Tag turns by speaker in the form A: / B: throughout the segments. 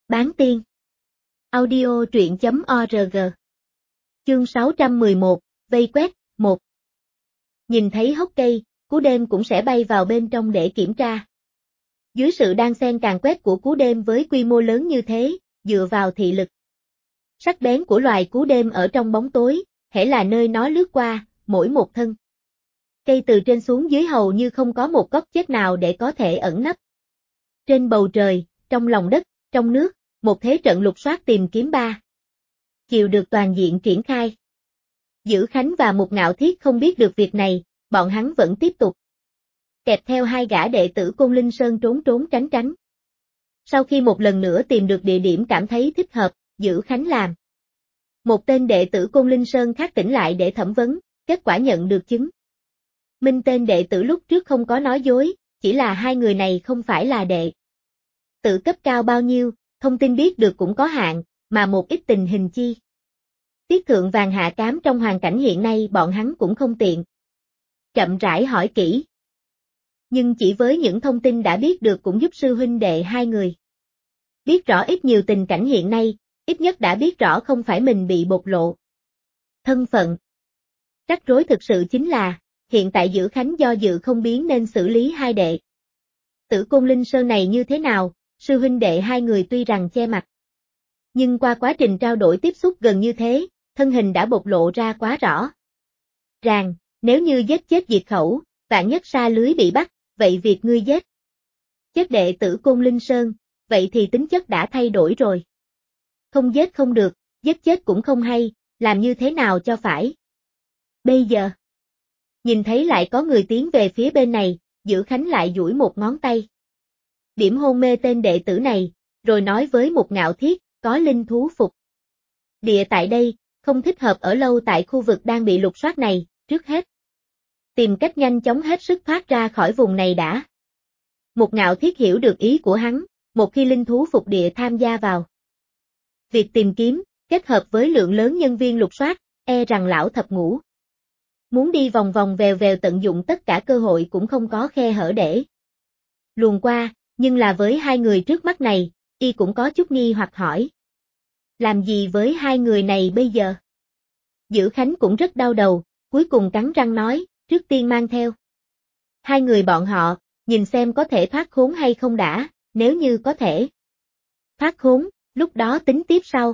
A: Bán tiên. Audio truyện.org. Chương 611, vây quét, 1. Nhìn thấy hốc cây, Cú Đêm cũng sẽ bay vào bên trong để kiểm tra. Dưới sự đan xen càn quét của Cú Đêm với quy mô lớn như thế, dựa vào thị lực sắc bén của loài Cú Đêm ở trong bóng tối, hễ là nơi nó lướt qua, mỗi một thân cây từ trên xuống dưới hầu như không có một góc chết nào để có thể ẩn nấp. Trên bầu trời, trong lòng đất, trong nước, một thế trận lục soát tìm kiếm ba chiều được toàn diện triển khai. Dữ Khánh và Mục Ngạo Thiết không biết được việc này, bọn hắn vẫn tiếp tục kẹp theo hai gã đệ tử Côn Linh Sơn trốn trốn tránh tránh. Sau khi một lần nữa tìm được địa điểm cảm thấy thích hợp, Dữ Khánh làm một tên đệ tử Côn Linh Sơn khác tỉnh lại để thẩm vấn, kết quả nhận được chứng minh tên đệ tử lúc trước không có nói dối, chỉ là hai người này không phải là đệ tử cấp cao bao nhiêu, thông tin biết được cũng có hạn, mà một ít tình hình chi tiết thượng vàng hạ cám trong hoàn cảnh hiện nay bọn hắn cũng không tiện chậm rãi hỏi kỹ. Nhưng chỉ với những thông tin đã biết được cũng giúp sư huynh đệ hai người biết rõ ít nhiều tình cảnh hiện nay, ít nhất đã biết rõ không phải mình bị bộc lộ thân phận. Rắc rối thực sự chính là, hiện tại Dữ Khánh do dự không biết nên xử lý hai đệ tử Côn Linh Sơn này như thế nào. Sư huynh đệ hai người tuy rằng che mặt, nhưng qua quá trình trao đổi tiếp xúc gần như thế, thân hình đã bộc lộ ra quá rõ ràng, nếu như giết chết diệt khẩu, vạn nhất sa lưới bị bắt, vậy việc ngươi giết chết đệ tử Côn Linh Sơn, vậy thì tính chất đã thay đổi rồi. Không giết không được, giết chết cũng không hay, làm như thế nào cho phải. Bây giờ, nhìn thấy lại có người tiến về phía bên này, Dữ Khánh lại duỗi một ngón tay điểm hôn mê tên đệ tử này, rồi nói với Mục Ngạo Thiết, có linh thú phục địa tại đây, không thích hợp ở lâu tại khu vực đang bị lục soát này, trước hết tìm cách nhanh chóng hết sức thoát ra khỏi vùng này đã. Mục Ngạo Thiết hiểu được ý của hắn, một khi linh thú phục địa tham gia vào việc tìm kiếm, kết hợp với lượng lớn nhân viên lục soát, e rằng lão thập ngũ muốn đi vòng vòng vèo vèo tận dụng tất cả cơ hội cũng không có khe hở để luồn qua, nhưng là với hai người trước mắt này, y cũng có chút nghi hoặc hỏi. Làm gì với hai người này bây giờ? Dữ Khánh cũng rất đau đầu, cuối cùng cắn răng nói, trước tiên mang theo hai người bọn họ, nhìn xem có thể thoát khốn hay không đã, nếu như có thể thoát khốn, lúc đó tính tiếp sau.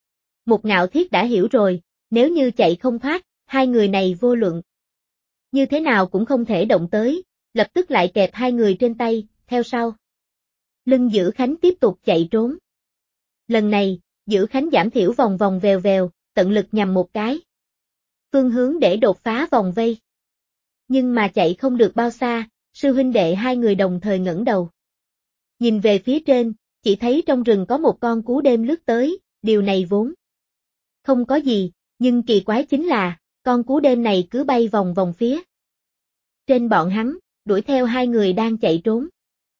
A: Mục Ngạo Thiết đã hiểu rồi, nếu như chạy không thoát, hai người này vô luận như thế nào cũng không thể động tới, lập tức lại kẹp hai người trên tay, theo sau lưng Dữ Khánh tiếp tục chạy trốn. Lần này, Dữ Khánh giảm thiểu vòng vòng vèo vèo, tận lực nhằm một cái phương hướng để đột phá vòng vây. Nhưng mà chạy không được bao xa, sư huynh đệ hai người đồng thời ngẩng đầu nhìn về phía trên, chỉ thấy trong rừng có một con Cú Đêm lướt tới, điều này vốn không có gì, nhưng kỳ quái chính là, con Cú Đêm này cứ bay vòng vòng phía trên bọn hắn, đuổi theo hai người đang chạy trốn.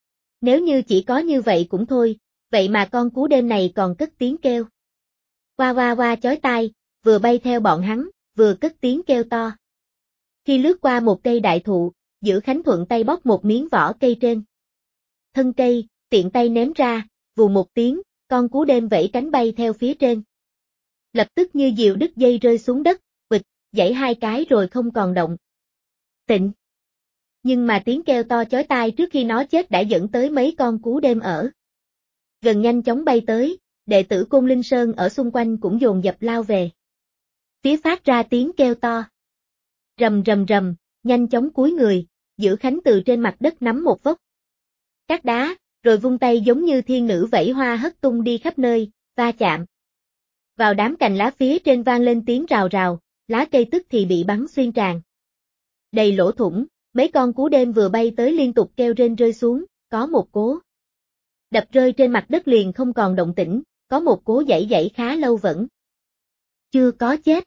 A: Nếu như chỉ có như vậy cũng thôi, vậy mà con Cú Đêm này còn cất tiếng kêu oa oa oa chói tai, vừa bay theo bọn hắn, vừa cất tiếng kêu to. Khi lướt qua một cây đại thụ, Dữ Khánh thuận tay bóc một miếng vỏ cây trên thân cây, tiện tay ném ra, vù một tiếng, con Cú Đêm vẫy cánh bay theo phía trên. Lập tức như diều đứt dây rơi xuống đất, bịch, giãy hai cái rồi không còn động tĩnh. Nhưng mà tiếng kêu to chói tai trước khi nó chết đã dẫn tới mấy con Cú Đêm ở gần nhanh chóng bay tới, đệ tử Côn Linh Sơn ở xung quanh cũng dồn dập lao về phía phát ra tiếng kêu to. Rầm rầm rầm, nhanh chóng cúi người, Dữ Khánh từ trên mặt đất nắm một vốc cát đá, rồi vung tay giống như thiên nữ vẫy hoa hất tung đi khắp nơi, va chạm vào đám cành lá phía trên vang lên tiếng rào rào, lá cây tức thì bị bắn xuyên tràn đầy lỗ thủng. Mấy con Cú Đêm vừa bay tới liên tục kêu rên rơi xuống, có một cố đập rơi trên mặt đất liền không còn động tĩnh, có một cố giãy khá lâu vẫn chưa có chết.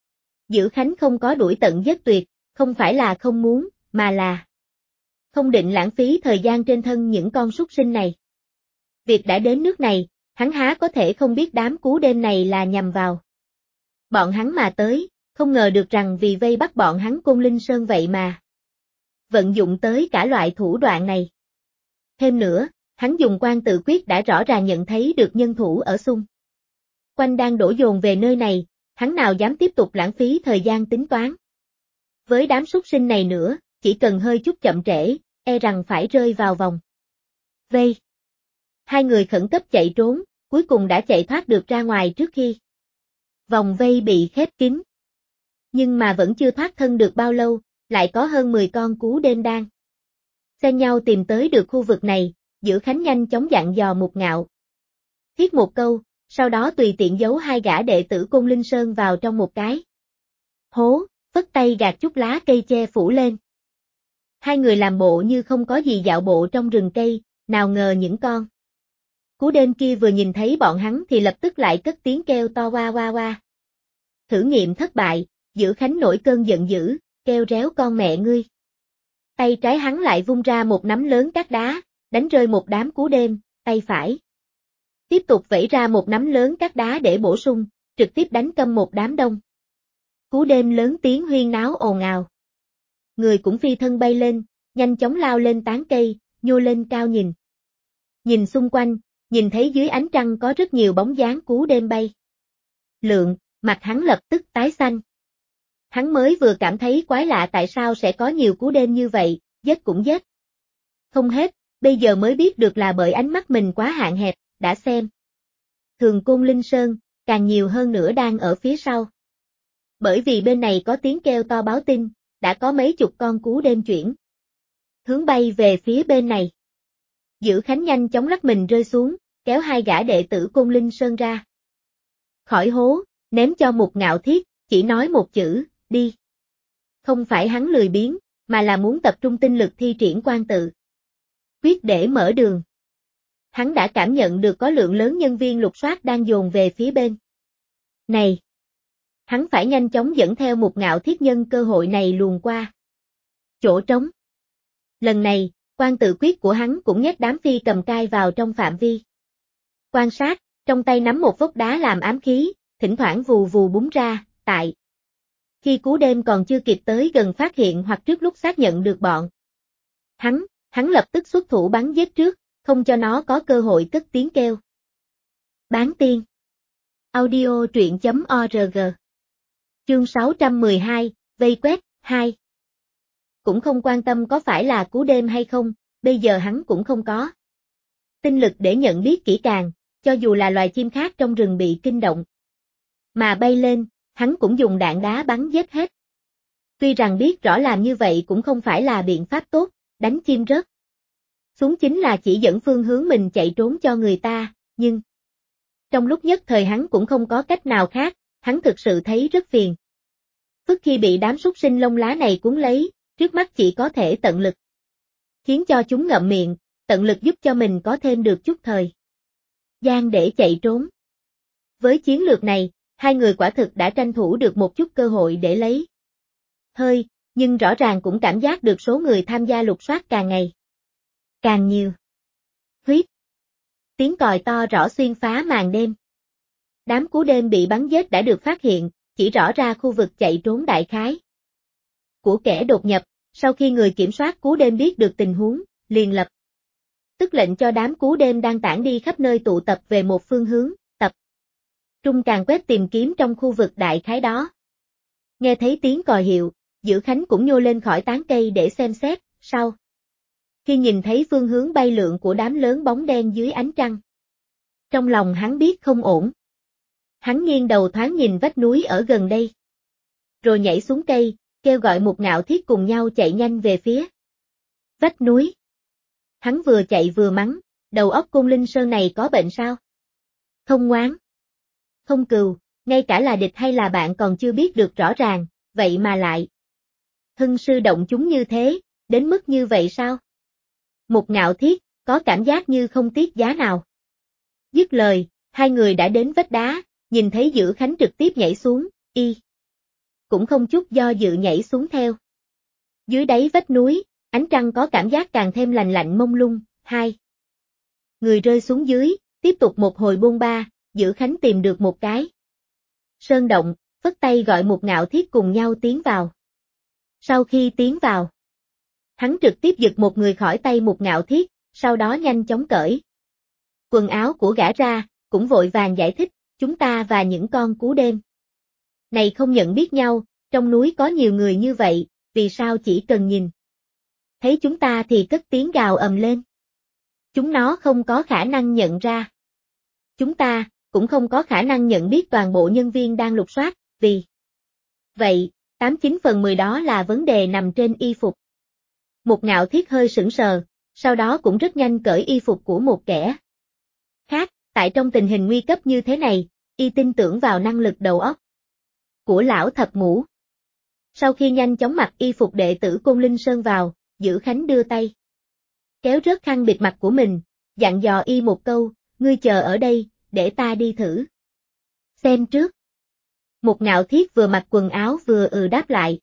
A: Dữ Khánh không có đuổi tận giết tuyệt, không phải là không muốn, mà là không định lãng phí thời gian trên thân những con súc sinh này. Việc đã đến nước này, hắn há có thể không biết đám Cú Đêm này là nhằm vào bọn hắn mà tới, không ngờ được rằng vì vây bắt bọn hắn Côn Linh Sơn vậy mà vận dụng tới cả loại thủ đoạn này. Thêm nữa, hắn dùng quan tự quyết đã rõ ràng nhận thấy được nhân thủ ở xung quanh đang đổ dồn về nơi này, hắn nào dám tiếp tục lãng phí thời gian tính toán. Với đám súc sinh này nữa, chỉ cần hơi chút chậm trễ, e rằng phải rơi vào vòng vây. Hai người khẩn cấp chạy trốn, cuối cùng đã chạy thoát được ra ngoài trước khi vòng vây bị khép kín. Nhưng mà vẫn chưa thoát thân được bao lâu, lại có hơn 10 con cú đêm đang xen nhau tìm tới được khu vực này, Dữ Khánh nhanh chóng dặn dò Mục Ngạo. Thiết một câu, sau đó tùy tiện giấu hai gã đệ tử Côn Linh Sơn vào trong một cái hố, phất tay gạt chút lá cây che phủ lên. Hai người làm bộ như không có gì dạo bộ trong rừng cây, nào ngờ những con cú đêm kia vừa nhìn thấy bọn hắn thì lập tức lại cất tiếng kêu to oa oa oa. Thử nghiệm thất bại, Dữ Khánh nổi cơn giận dữ, kêu réo con mẹ ngươi. Tay trái hắn lại vung ra một nắm lớn cát đá, đánh rơi một đám cú đêm, tay phải tiếp tục vẩy ra một nắm lớn cát đá để bổ sung, trực tiếp đánh câm một đám đông cú đêm lớn tiếng huyên náo ồn ào. Người cũng phi thân bay lên, nhanh chóng lao lên tán cây, nhô lên cao nhìn. Nhìn xung quanh, nhìn thấy dưới ánh trăng có rất nhiều bóng dáng cú đêm bay lượn, mặt hắn lập tức tái xanh. Hắn mới vừa cảm thấy quái lạ tại sao sẽ có nhiều cú đêm như vậy, giết cũng giết không hết, bây giờ mới biết được là bởi ánh mắt mình quá hạn hẹp, đã xem thường Côn Linh Sơn, càng nhiều hơn nữa đang ở phía sau. Bởi vì bên này có tiếng kêu to báo tin, đã có mấy chục con cú đêm chuyển hướng bay về phía bên này. Dữ Khánh nhanh chóng lắc mình rơi xuống, kéo hai gã đệ tử Côn Linh Sơn ra khỏi hố, ném cho Mục Ngạo Thiết, chỉ nói một chữ, đi. Không phải hắn lười biếng, mà là muốn tập trung tinh lực thi triển quan tự quyết để mở đường. Hắn đã cảm nhận được có lượng lớn nhân viên lục soát đang dồn về phía bên này. Hắn phải nhanh chóng dẫn theo Mục Ngạo Thiết nhân cơ hội này luồn qua chỗ trống. Lần này, quan tự quyết của hắn cũng nhét đám phi cầm cai vào trong phạm vi quan sát, trong tay nắm một vốc đá làm ám khí, thỉnh thoảng vù vù búng ra, tại khi cú đêm còn chưa kịp tới gần phát hiện hoặc trước lúc xác nhận được bọn hắn lập tức xuất thủ bắn giết trước, không cho nó có cơ hội cất tiếng kêu. Bán tiên. Audio truyện.org. Chương 612, vây quét, 2. Cũng không quan tâm có phải là cú đêm hay không, bây giờ hắn cũng không có tinh lực để nhận biết kỹ càng, cho dù là loài chim khác trong rừng bị kinh động mà bay lên, hắn cũng dùng đạn đá bắn giết hết. Tuy rằng biết rõ làm như vậy cũng không phải là biện pháp tốt, đánh chim rớt xuống chính là chỉ dẫn phương hướng mình chạy trốn cho người ta, nhưng trong lúc nhất thời hắn cũng không có cách nào khác, hắn thực sự thấy rất phiền. Phức khi bị đám súc sinh lông lá này cuốn lấy, trước mắt chỉ có thể tận lực khiến cho chúng ngậm miệng, tận lực giúp cho mình có thêm được chút thời gian để chạy trốn. Với chiến lược này, hai người quả thực đã tranh thủ được một chút cơ hội để lấy hơi, nhưng rõ ràng cũng cảm giác được số người tham gia lục soát càng ngày càng nhiều. Huýt. Tiếng còi to rõ xuyên phá màn đêm. Đám cú đêm bị bắn giết đã được phát hiện, chỉ rõ ra khu vực chạy trốn đại khái của kẻ đột nhập, sau khi người kiểm soát cú đêm biết được tình huống, liền lập tức lệnh cho đám cú đêm đang tản đi khắp nơi tụ tập về một phương hướng, tập trung càn quét tìm kiếm trong khu vực đại khái đó. Nghe thấy tiếng còi hiệu, Dữ Khánh cũng nhô lên khỏi tán cây để xem xét, sau khi nhìn thấy phương hướng bay lượn của đám lớn bóng đen dưới ánh trăng, trong lòng hắn biết không ổn. Hắn nghiêng đầu thoáng nhìn vách núi ở gần đây, rồi nhảy xuống cây, kêu gọi Mục Ngạo Thiết cùng nhau chạy nhanh về phía vách núi. Hắn vừa chạy vừa mắng, đầu óc Côn Linh Sơn này có bệnh sao? Không ngoán, không cừu, ngay cả là địch hay là bạn còn chưa biết được rõ ràng, vậy mà lại hân sư động chúng như thế, đến mức như vậy sao? Mục Ngạo Thiết, có cảm giác như không tiếc giá nào. Dứt lời, hai người đã đến vách đá, nhìn thấy Dữ Khánh trực tiếp nhảy xuống, cũng không chút do dự nhảy xuống theo. Dưới đáy vách núi, ánh trăng có cảm giác càng thêm lạnh lạnh mông lung, hai người rơi xuống dưới, tiếp tục một hồi bôn ba, Dữ Khánh tìm được một cái sơn động, phất tay gọi Mục Ngạo Thiết cùng nhau tiến vào. Sau khi tiến vào, hắn trực tiếp giật một người khỏi tay Mục Ngạo Thiết, sau đó nhanh chóng cởi quần áo của gã ra, cũng vội vàng giải thích, chúng ta và những con cú đêm này không nhận biết nhau, trong núi có nhiều người như vậy, vì sao chỉ cần nhìn thấy chúng ta thì cất tiếng gào ầm lên. Chúng nó không có khả năng nhận ra. Chúng ta cũng không có khả năng nhận biết toàn bộ nhân viên đang lục soát, vì vậy, 89/10 đó là vấn đề nằm trên y phục. Một Ngạo Thiết hơi sững sờ, sau đó cũng rất nhanh cởi y phục của một kẻ khác, tại trong tình hình nguy cấp như thế này, y tin tưởng vào năng lực đầu óc của lão thập ngũ. Sau khi nhanh chóng mặc y phục đệ tử Côn Linh Sơn vào, Dữ Khánh đưa tay kéo rớt khăn bịt mặt của mình, dặn dò y một câu, ngươi chờ ở đây, để ta đi thử xem trước. Một Ngạo Thiết vừa mặc quần áo vừa đáp lại.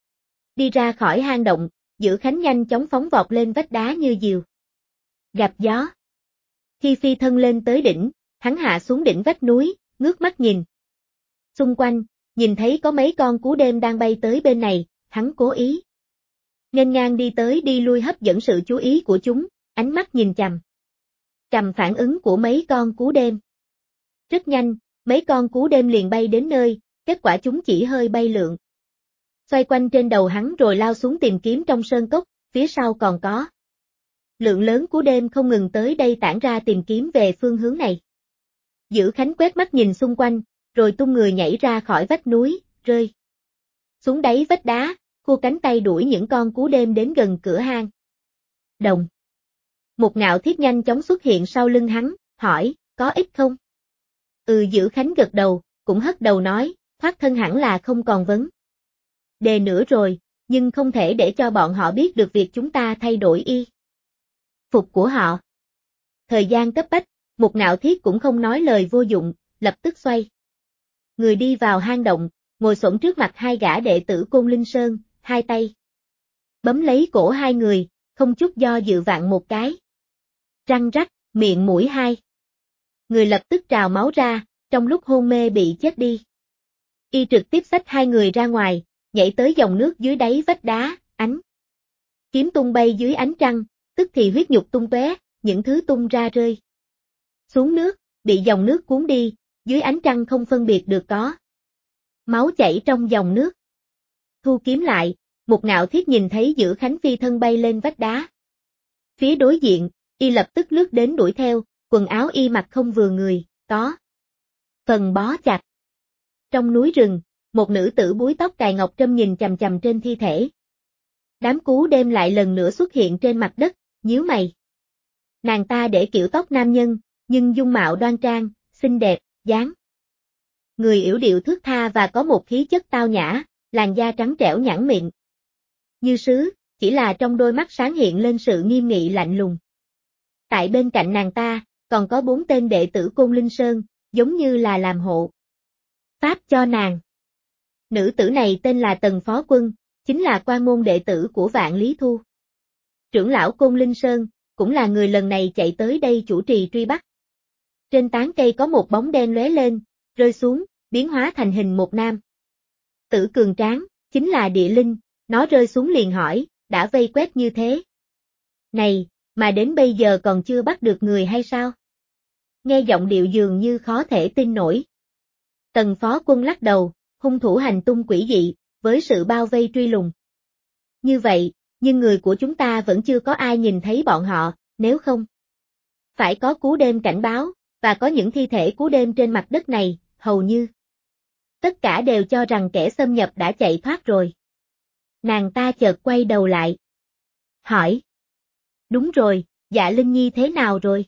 A: Đi ra khỏi hang động, Dữ Khánh nhanh chóng phóng vọt lên vách đá như diều gặp gió. Khi phi thân lên tới đỉnh, hắn hạ xuống đỉnh vách núi, ngước mắt nhìn xung quanh, nhìn thấy có mấy con cú đêm đang bay tới bên này, hắn cố ý nghênh ngang đi tới đi lui hấp dẫn sự chú ý của chúng, ánh mắt nhìn chằm phản ứng của mấy con cú đêm. Rất nhanh, mấy con cú đêm liền bay đến nơi, kết quả chúng chỉ hơi bay lượn xoay quanh trên đầu hắn rồi lao xuống tìm kiếm trong sơn cốc, phía sau còn có lượng lớn cú đêm không ngừng tới đây tản ra tìm kiếm về phương hướng này. Dữ Khánh quét mắt nhìn xung quanh, rồi tung người nhảy ra khỏi vách núi, rơi xuống đáy vách đá, khua cánh tay đuổi những con cú đêm đến gần cửa hang động. Một Ngạo Thiết nhanh chóng xuất hiện sau lưng hắn, hỏi, có ích không? Dữ Khánh gật đầu, cũng hất đầu nói, thoát thân hẳn là không còn vấn đề nữa rồi, nhưng không thể để cho bọn họ biết được việc chúng ta thay đổi y phục của họ. Thời gian cấp bách, Một Ngạo Thiết cũng không nói lời vô dụng, lập tức xoay người đi vào hang động, ngồi xổm trước mặt hai gã đệ tử Côn Linh Sơn, hai tay bấm lấy cổ hai người, không chút do dự vặn một cái. Răng rắc, miệng mũi hai người lập tức trào máu ra, trong lúc hôn mê bị chết đi. Y trực tiếp xách hai người ra ngoài, nhảy tới dòng nước dưới đáy vách đá, ánh kiếm tung bay dưới ánh trăng, tức thì huyết nhục tung tóe, những thứ tung ra rơi xuống nước, bị dòng nước cuốn đi, dưới ánh trăng không phân biệt được có máu chảy trong dòng nước. Thu kiếm lại, Một Ngạo Thiết nhìn thấy Dữ Khánh phi thân bay lên vách đá phía đối diện, y lập tức lướt đến đuổi theo, quần áo y mặc không vừa người, có phần bó chặt. Trong núi rừng, một nữ tử búi tóc cài ngọc trâm nhìn chằm chằm trên thi thể. Đám cú đêm lại lần nữa xuất hiện trên mặt đất, nhíu mày. Nàng ta để kiểu tóc nam nhân, nhưng dung mạo đoan trang, xinh đẹp, dáng người yểu điệu thướt tha và có một khí chất tao nhã, làn da trắng trẻo nhẵn mịn như sứ, chỉ là trong đôi mắt sáng hiện lên sự nghiêm nghị lạnh lùng. Tại bên cạnh nàng ta, còn có 4 tên đệ tử Côn Linh Sơn, giống như là làm hộ pháp cho nàng. Nữ tử này tên là Tần Phó Quân, chính là quan môn đệ tử của Vạn Lý Thu. Trưởng lão Côn Linh Sơn, cũng là người lần này chạy tới đây chủ trì truy bắt. Trên tán cây có một bóng đen lóe lên, rơi xuống, biến hóa thành hình một nam tử cường tráng, chính là Địa Linh, nó rơi xuống liền hỏi, đã vây quét như thế này, mà đến bây giờ còn chưa bắt được người hay sao? Nghe giọng điệu dường như khó thể tin nổi. Tần Phó Quân lắc đầu, hung thủ hành tung quỷ dị, với sự bao vây truy lùng như vậy, nhưng người của chúng ta vẫn chưa có ai nhìn thấy bọn họ, nếu không phải có cú đêm cảnh báo, và có những thi thể cú đêm trên mặt đất này, hầu như tất cả đều cho rằng kẻ xâm nhập đã chạy thoát rồi. Nàng ta chợt quay đầu lại, hỏi, đúng rồi, Dạ Linh Nhi thế nào rồi?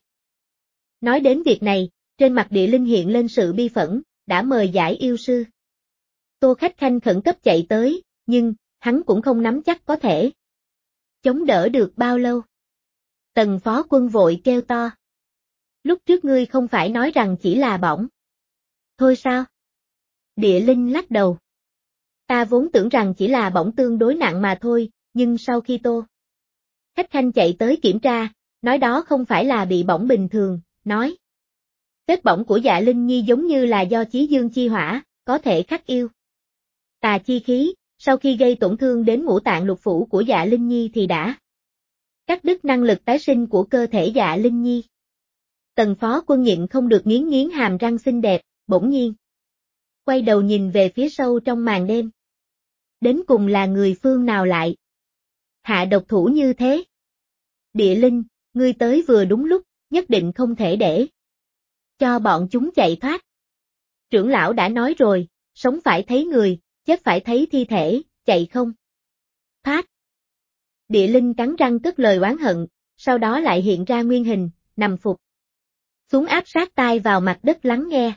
A: Nói đến việc này, trên mặt Địa Linh hiện lên sự bi phẫn, đã mời giải yêu sư Tô Khách Khanh khẩn cấp chạy tới, nhưng hắn cũng không nắm chắc có thể chống đỡ được bao lâu. Tần Phó Quân vội kêu to, lúc trước ngươi không phải nói rằng chỉ là bỏng thôi sao? Địa Linh lắc đầu, ta vốn tưởng rằng chỉ là bỏng tương đối nặng mà thôi, nhưng sau khi Tô Khách Khanh chạy tới kiểm tra, nói đó không phải là bị bỏng bình thường, nói vết bỏng của Dạ Linh Nhi giống như là do chí dương chi hỏa, có thể khắc yêu tà chi khí, sau khi gây tổn thương đến ngũ tạng lục phủ của Dạ Linh Nhi thì đã cắt đứt năng lực tái sinh của cơ thể Dạ Linh Nhi. Tần Phó Quân nhịn không được nghiến nghiến hàm răng xinh đẹp, bỗng nhiên quay đầu nhìn về phía sâu trong màn đêm. Đến cùng là người phương nào lại hạ độc thủ như thế? Địa Linh, ngươi tới vừa đúng lúc, nhất định không thể để cho bọn chúng chạy thoát. Trưởng lão đã nói rồi, sống phải thấy người, chết phải thấy thi thể, chạy không thoát. Địa Linh cắn răng cất lời oán hận, sau đó lại hiện ra nguyên hình, nằm phục xuống áp sát tai vào mặt đất lắng nghe.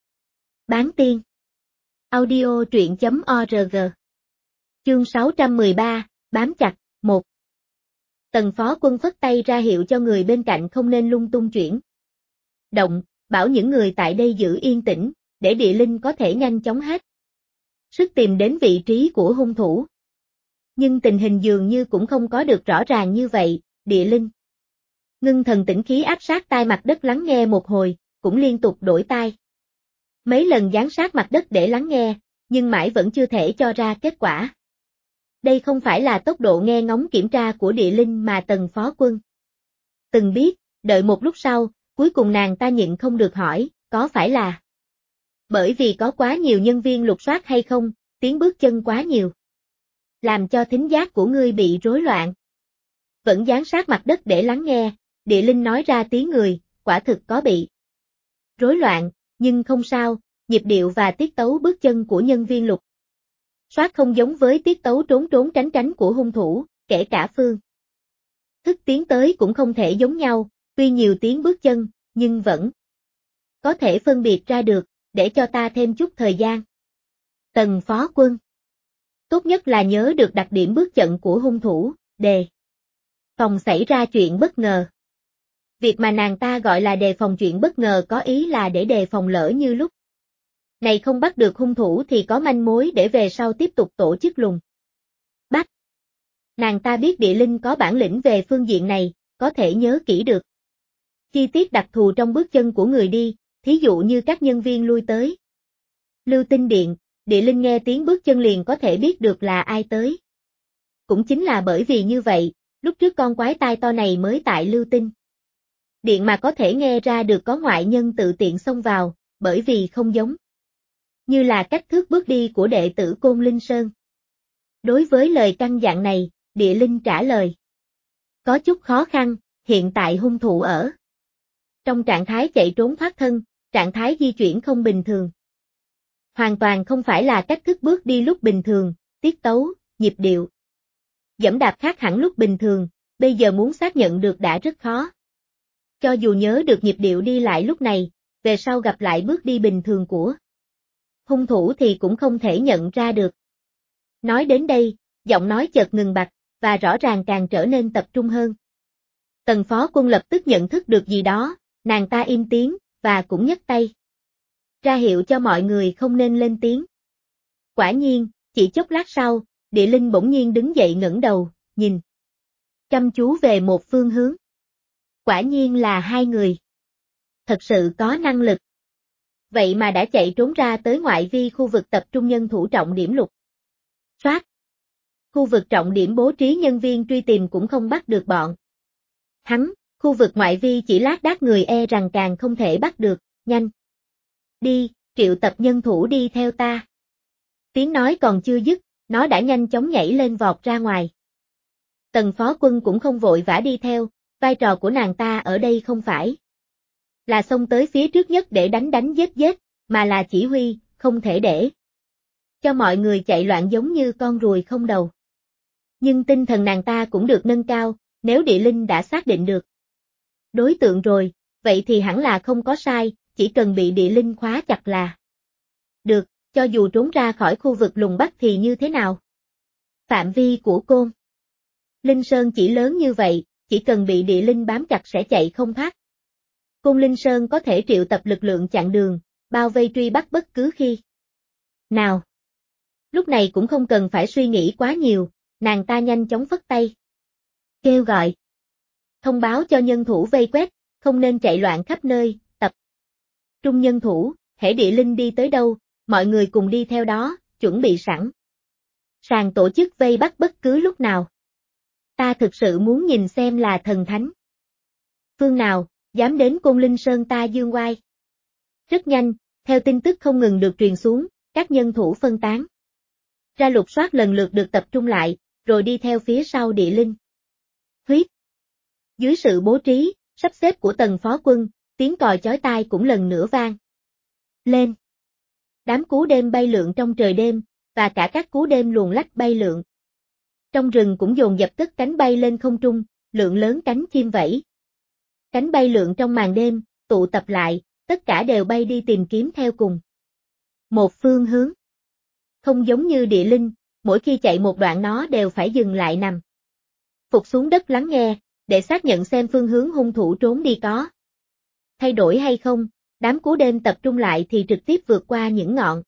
A: Bán tiên. Audio truyện.org. Chương 613, bám chặt, 1. Tần Phó Quân phất tay ra hiệu cho người bên cạnh không nên lung tung chuyển động, bảo những người tại đây giữ yên tĩnh, để Địa Linh có thể nhanh chóng hết sức tìm đến vị trí của hung thủ. Nhưng tình hình dường như cũng không có được rõ ràng như vậy, Địa Linh ngưng thần tĩnh khí áp sát tai mặt đất lắng nghe một hồi, cũng liên tục đổi tai. Mấy lần dán sát mặt đất để lắng nghe, nhưng mãi vẫn chưa thể cho ra kết quả. Đây không phải là tốc độ nghe ngóng kiểm tra của Địa Linh mà Tần Phó Quân từng biết, đợi một lúc sau, cuối cùng nàng ta nhịn không được hỏi, có phải là bởi vì có quá nhiều nhân viên lục soát hay không, tiếng bước chân quá nhiều, làm cho thính giác của ngươi bị rối loạn. Vẫn dán sát mặt đất để lắng nghe, Địa Linh nói ra tiếng người, quả thực có bị rối loạn, nhưng không sao, nhịp điệu và tiết tấu bước chân của nhân viên lục soát không giống với tiết tấu trốn trốn tránh tránh của hung thủ, kể cả phương thức tiến tới cũng không thể giống nhau, tuy nhiều tiếng bước chân, nhưng vẫn có thể phân biệt ra được, để cho ta thêm chút thời gian. Tần Phó Quân. Tốt nhất là nhớ được đặc điểm bước chân của hung thủ, đề phòng xảy ra chuyện bất ngờ. Việc mà nàng ta gọi là đề phòng chuyện bất ngờ có ý là để đề phòng lỡ như lúc này không bắt được hung thủ thì có manh mối để về sau tiếp tục tổ chức lùng bắt. Nàng ta biết Địa Linh có bản lĩnh về phương diện này, có thể nhớ kỹ được chi tiết đặc thù trong bước chân của người đi, thí dụ như các nhân viên lui tới Lưu Tinh Điện, Địa Linh nghe tiếng bước chân liền có thể biết được là ai tới. Cũng chính là bởi vì như vậy, lúc trước con quái tai to này mới tại Lưu Tinh Điện mà có thể nghe ra được có ngoại nhân tự tiện xông vào, bởi vì không giống như là cách thước bước đi của đệ tử Côn Linh Sơn. Đối với lời căn dặn này, Địa Linh trả lời có chút khó khăn, hiện tại hung thủ ở trong trạng thái chạy trốn thoát thân, trạng thái di chuyển không bình thường. Hoàn toàn không phải là cách thức bước đi lúc bình thường, tiết tấu, nhịp điệu dẫm đạp khác hẳn lúc bình thường, bây giờ muốn xác nhận được đã rất khó. Cho dù nhớ được nhịp điệu đi lại lúc này, về sau gặp lại bước đi bình thường của hung thủ thì cũng không thể nhận ra được. Nói đến đây, giọng nói chợt ngừng bặt, và rõ ràng càng trở nên tập trung hơn. Tần Phó Quân lập tức nhận thức được gì đó, nàng ta im tiếng, và cũng nhấc tay ra hiệu cho mọi người không nên lên tiếng. Quả nhiên, chỉ chốc lát sau, Địa Linh bỗng nhiên đứng dậy ngẩng đầu, nhìn chăm chú về một phương hướng. Quả nhiên là hai người thật sự có năng lực. Vậy mà đã chạy trốn ra tới ngoại vi khu vực tập trung nhân thủ trọng điểm lục soát. Khu vực trọng điểm bố trí nhân viên truy tìm cũng không bắt được bọn hắn, khu vực ngoại vi chỉ lác đác người e rằng càng không thể bắt được, nhanh. Đi, triệu tập nhân thủ đi theo ta. Tiếng nói còn chưa dứt, nó đã nhanh chóng nhảy lên vọt ra ngoài. Tần Phó Quân cũng không vội vã đi theo, vai trò của nàng ta ở đây không phải là xông tới phía trước nhất để đánh giết, mà là chỉ huy, không thể để cho mọi người chạy loạn giống như con ruồi không đầu. Nhưng tinh thần nàng ta cũng được nâng cao, nếu Địa Linh đã xác định được đối tượng rồi, vậy thì hẳn là không có sai, chỉ cần bị Địa Linh khóa chặt là được, cho dù trốn ra khỏi khu vực lùng bắt thì như thế nào? Phạm vi của Côn Linh Sơn chỉ lớn như vậy, chỉ cần bị Địa Linh bám chặt sẽ chạy không thoát. Côn Linh Sơn có thể triệu tập lực lượng chặn đường, bao vây truy bắt bất cứ khi nào. Lúc này cũng không cần phải suy nghĩ quá nhiều, nàng ta nhanh chóng phất tay kêu gọi, thông báo cho nhân thủ vây quét, không nên chạy loạn khắp nơi, tập trung nhân thủ, hễ Địa Linh đi tới đâu, mọi người cùng đi theo đó, chuẩn bị sẵn sàng tổ chức vây bắt bất cứ lúc nào. Ta thực sự muốn nhìn xem là thần thánh phương nào, dám đến Côn Linh Sơn ta dương oai. Rất nhanh, theo tin tức không ngừng được truyền xuống, các nhân thủ phân tán ra lục soát lần lượt được tập trung lại, rồi đi theo phía sau địa linh. Huyết. Dưới sự bố trí, sắp xếp của Tần phó quân, tiếng còi chói tai cũng lần nữa vang lên. Đám cú đêm bay lượn trong trời đêm, và cả các cú đêm luồn lách bay lượn trong rừng cũng dồn dập cất cánh bay lên không trung, lượng lớn cánh chim vẫy. Cánh bay lượn trong màn đêm, tụ tập lại, tất cả đều bay đi tìm kiếm theo cùng một phương hướng. Không giống như địa linh, mỗi khi chạy một đoạn nó đều phải dừng lại nằm phục xuống đất lắng nghe, để xác nhận xem phương hướng hung thủ trốn đi có thay đổi hay không. Đám cú đêm tập trung lại thì trực tiếp vượt qua những ngọn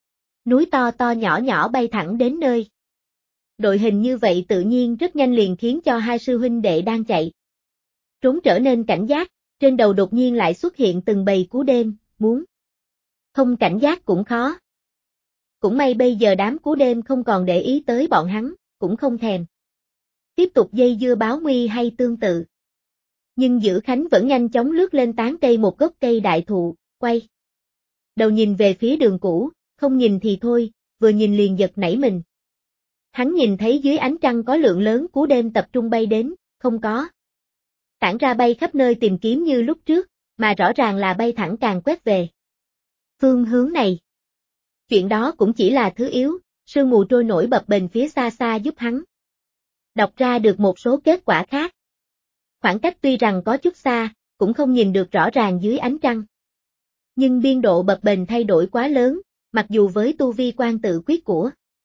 A: núi to to nhỏ nhỏ bay thẳng đến nơi. Đội hình như vậy tự nhiên rất nhanh liền khiến cho hai sư huynh đệ đang chạy trốn trở nên cảnh giác, trên đầu đột nhiên lại xuất hiện từng bầy cú đêm, muốn không cảnh giác cũng khó. Cũng may bây giờ đám cú đêm không còn để ý tới bọn hắn, cũng không thèm tiếp tục dây dưa báo nguy hay tương tự. Nhưng Dữ Khánh vẫn nhanh chóng lướt lên tán cây một gốc cây đại thụ, quay đầu nhìn về phía đường cũ, không nhìn thì thôi, vừa nhìn liền giật nảy mình. Hắn nhìn thấy dưới ánh trăng có lượng lớn cú đêm tập trung bay đến, không có tản ra bay khắp nơi tìm kiếm như lúc trước, mà rõ ràng là bay thẳng càng quét về phương hướng này. Chuyện đó cũng chỉ là thứ yếu, sương mù trôi nổi bập bềnh phía xa xa giúp hắn đọc ra được một số kết quả khác. Khoảng cách tuy rằng có chút xa, cũng không nhìn được rõ ràng dưới ánh trăng. Nhưng biên độ bập bềnh thay đổi quá lớn, mặc dù với tu vi quan tự quyết của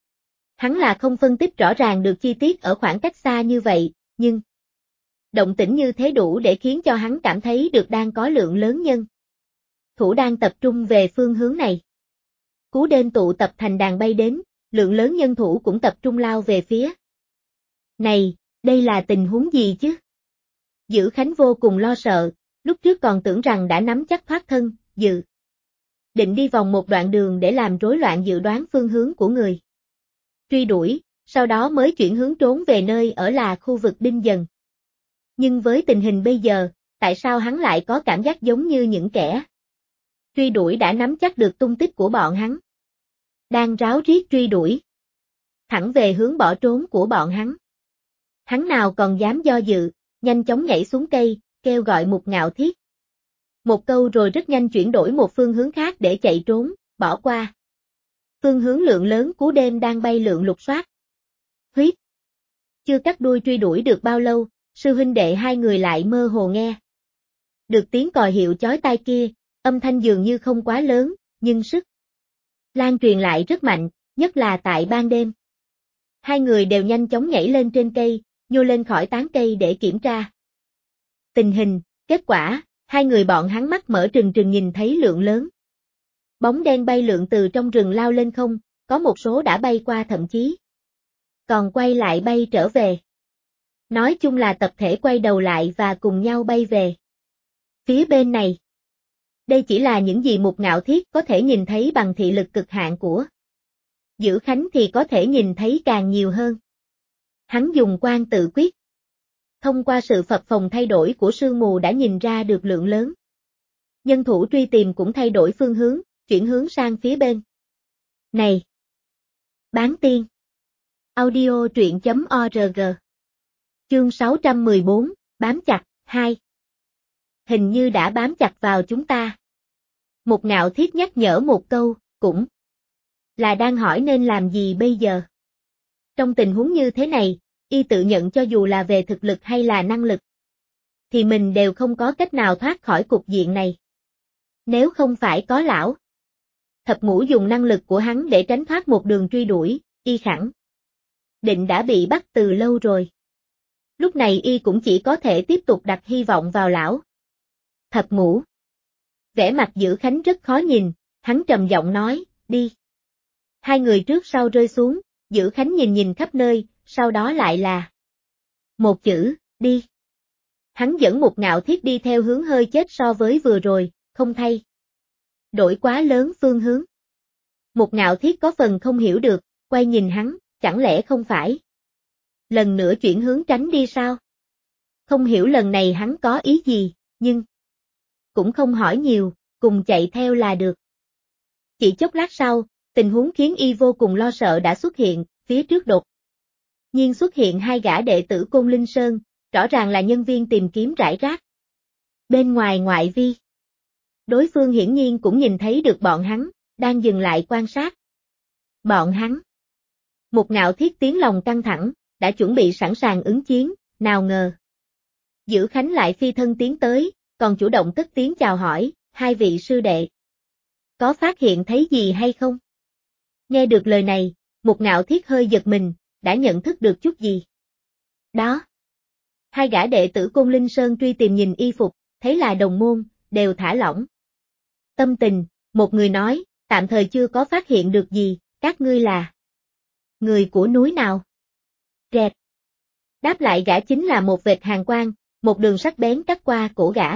A: hắn là không phân tích rõ ràng được chi tiết ở khoảng cách xa như vậy, nhưng động tĩnh như thế đủ để khiến cho hắn cảm thấy được đang có lượng lớn nhân thủ đang tập trung về phương hướng này. Cú đêm tụ tập thành đàn bay đến, lượng lớn nhân thủ cũng tập trung lao về phía này, đây là tình huống gì chứ? Dữ Khánh vô cùng lo sợ, lúc trước còn tưởng rằng đã nắm chắc thoát thân, dự định đi vòng một đoạn đường để làm rối loạn dự đoán phương hướng của người truy đuổi, sau đó mới chuyển hướng trốn về nơi ở là khu vực Đinh Dần. Nhưng với tình hình bây giờ, tại sao hắn lại có cảm giác giống như những kẻ truy đuổi đã nắm chắc được tung tích của bọn hắn, đang ráo riết truy đuổi thẳng về hướng bỏ trốn của bọn hắn. Hắn nào còn dám do dự, nhanh chóng nhảy xuống cây, kêu gọi Mục Ngạo Thiết một câu rồi rất nhanh chuyển đổi một phương hướng khác để chạy trốn, bỏ qua phương hướng lượng lớn cú đêm đang bay lượn lục soát. Huyết. Chưa cắt đuôi truy đuổi được bao lâu, sư huynh đệ hai người lại mơ hồ nghe được tiếng còi hiệu chói tai kia, âm thanh dường như không quá lớn, nhưng sức lan truyền lại rất mạnh, nhất là tại ban đêm. Hai người đều nhanh chóng nhảy lên trên cây, nhô lên khỏi tán cây để kiểm tra tình hình. Kết quả, hai người bọn hắn mắt mở trừng trừng nhìn thấy lượng lớn bóng đen bay lượn từ trong rừng lao lên không, có một số đã bay qua thậm chí còn quay lại bay trở về. Nói chung là tập thể quay đầu lại và cùng nhau bay về phía bên này. Đây chỉ là những gì Mục Ngạo Thiết có thể nhìn thấy bằng thị lực cực hạn của Dữ Khánh thì có thể nhìn thấy càng nhiều hơn. Hắn dùng quan tự quyết, thông qua sự phập phồng thay đổi của sương mù đã nhìn ra được lượng lớn nhân thủ truy tìm cũng thay đổi phương hướng, chuyển hướng sang phía bên này. Bán tiên audio truyện.org. Chương 614, bám chặt, 2. Hình như đã bám chặt vào chúng ta. Mục Ngạo Thiết nhắc nhở một câu, cũng là đang hỏi nên làm gì bây giờ. Trong tình huống như thế này, y tự nhận cho dù là về thực lực hay là năng lực, thì mình đều không có cách nào thoát khỏi cục diện này. Nếu không phải có lão Thập Ngũ dùng năng lực của hắn để tránh thoát một đường truy đuổi, y khẳng định đã bị bắt từ lâu rồi. Lúc này y cũng chỉ có thể tiếp tục đặt hy vọng vào lão Thập Ngũ. Vẻ mặt Dữ Khánh rất khó nhìn, hắn trầm giọng nói, đi. Hai người trước sau rơi xuống, Dữ Khánh nhìn nhìn khắp nơi, sau đó lại là một chữ, đi. Hắn dẫn Mục Ngạo Thiết đi theo hướng hơi chết so với vừa rồi, không thay đổi quá lớn phương hướng. Mục Ngạo Thiết có phần không hiểu được, quay nhìn hắn, chẳng lẽ không phải lần nữa chuyển hướng tránh đi sao? Không hiểu lần này hắn có ý gì, nhưng cũng không hỏi nhiều, cùng chạy theo là được. Chỉ chốc lát sau, tình huống khiến y vô cùng lo sợ đã xuất hiện, phía trước đột nhiên xuất hiện hai gã đệ tử Côn Linh Sơn, rõ ràng là nhân viên tìm kiếm rải rác. Bên ngoài ngoại vi, đối phương hiển nhiên cũng nhìn thấy được bọn hắn, đang dừng lại quan sát. Bọn hắn. Một Ngạo Thiết tiếng lòng căng thẳng, đã chuẩn bị sẵn sàng ứng chiến, nào ngờ. Dữ Khánh lại phi thân tiến tới, còn chủ động cất tiếng chào hỏi, hai vị sư đệ. Có phát hiện thấy gì hay không? Nghe được lời này, Một Ngạo Thiết hơi giật mình, đã nhận thức được chút gì. Đó. Hai gã đệ tử Côn Linh Sơn truy tìm nhìn y phục, thấy là đồng môn, đều thả lỏng. Tâm tình, một người nói, tạm thời chưa có phát hiện được gì, các ngươi là người của núi nào? Rẹt. Đáp lại gã chính là một vệt hàn quang, một đường sắc bén cắt qua cổ gã.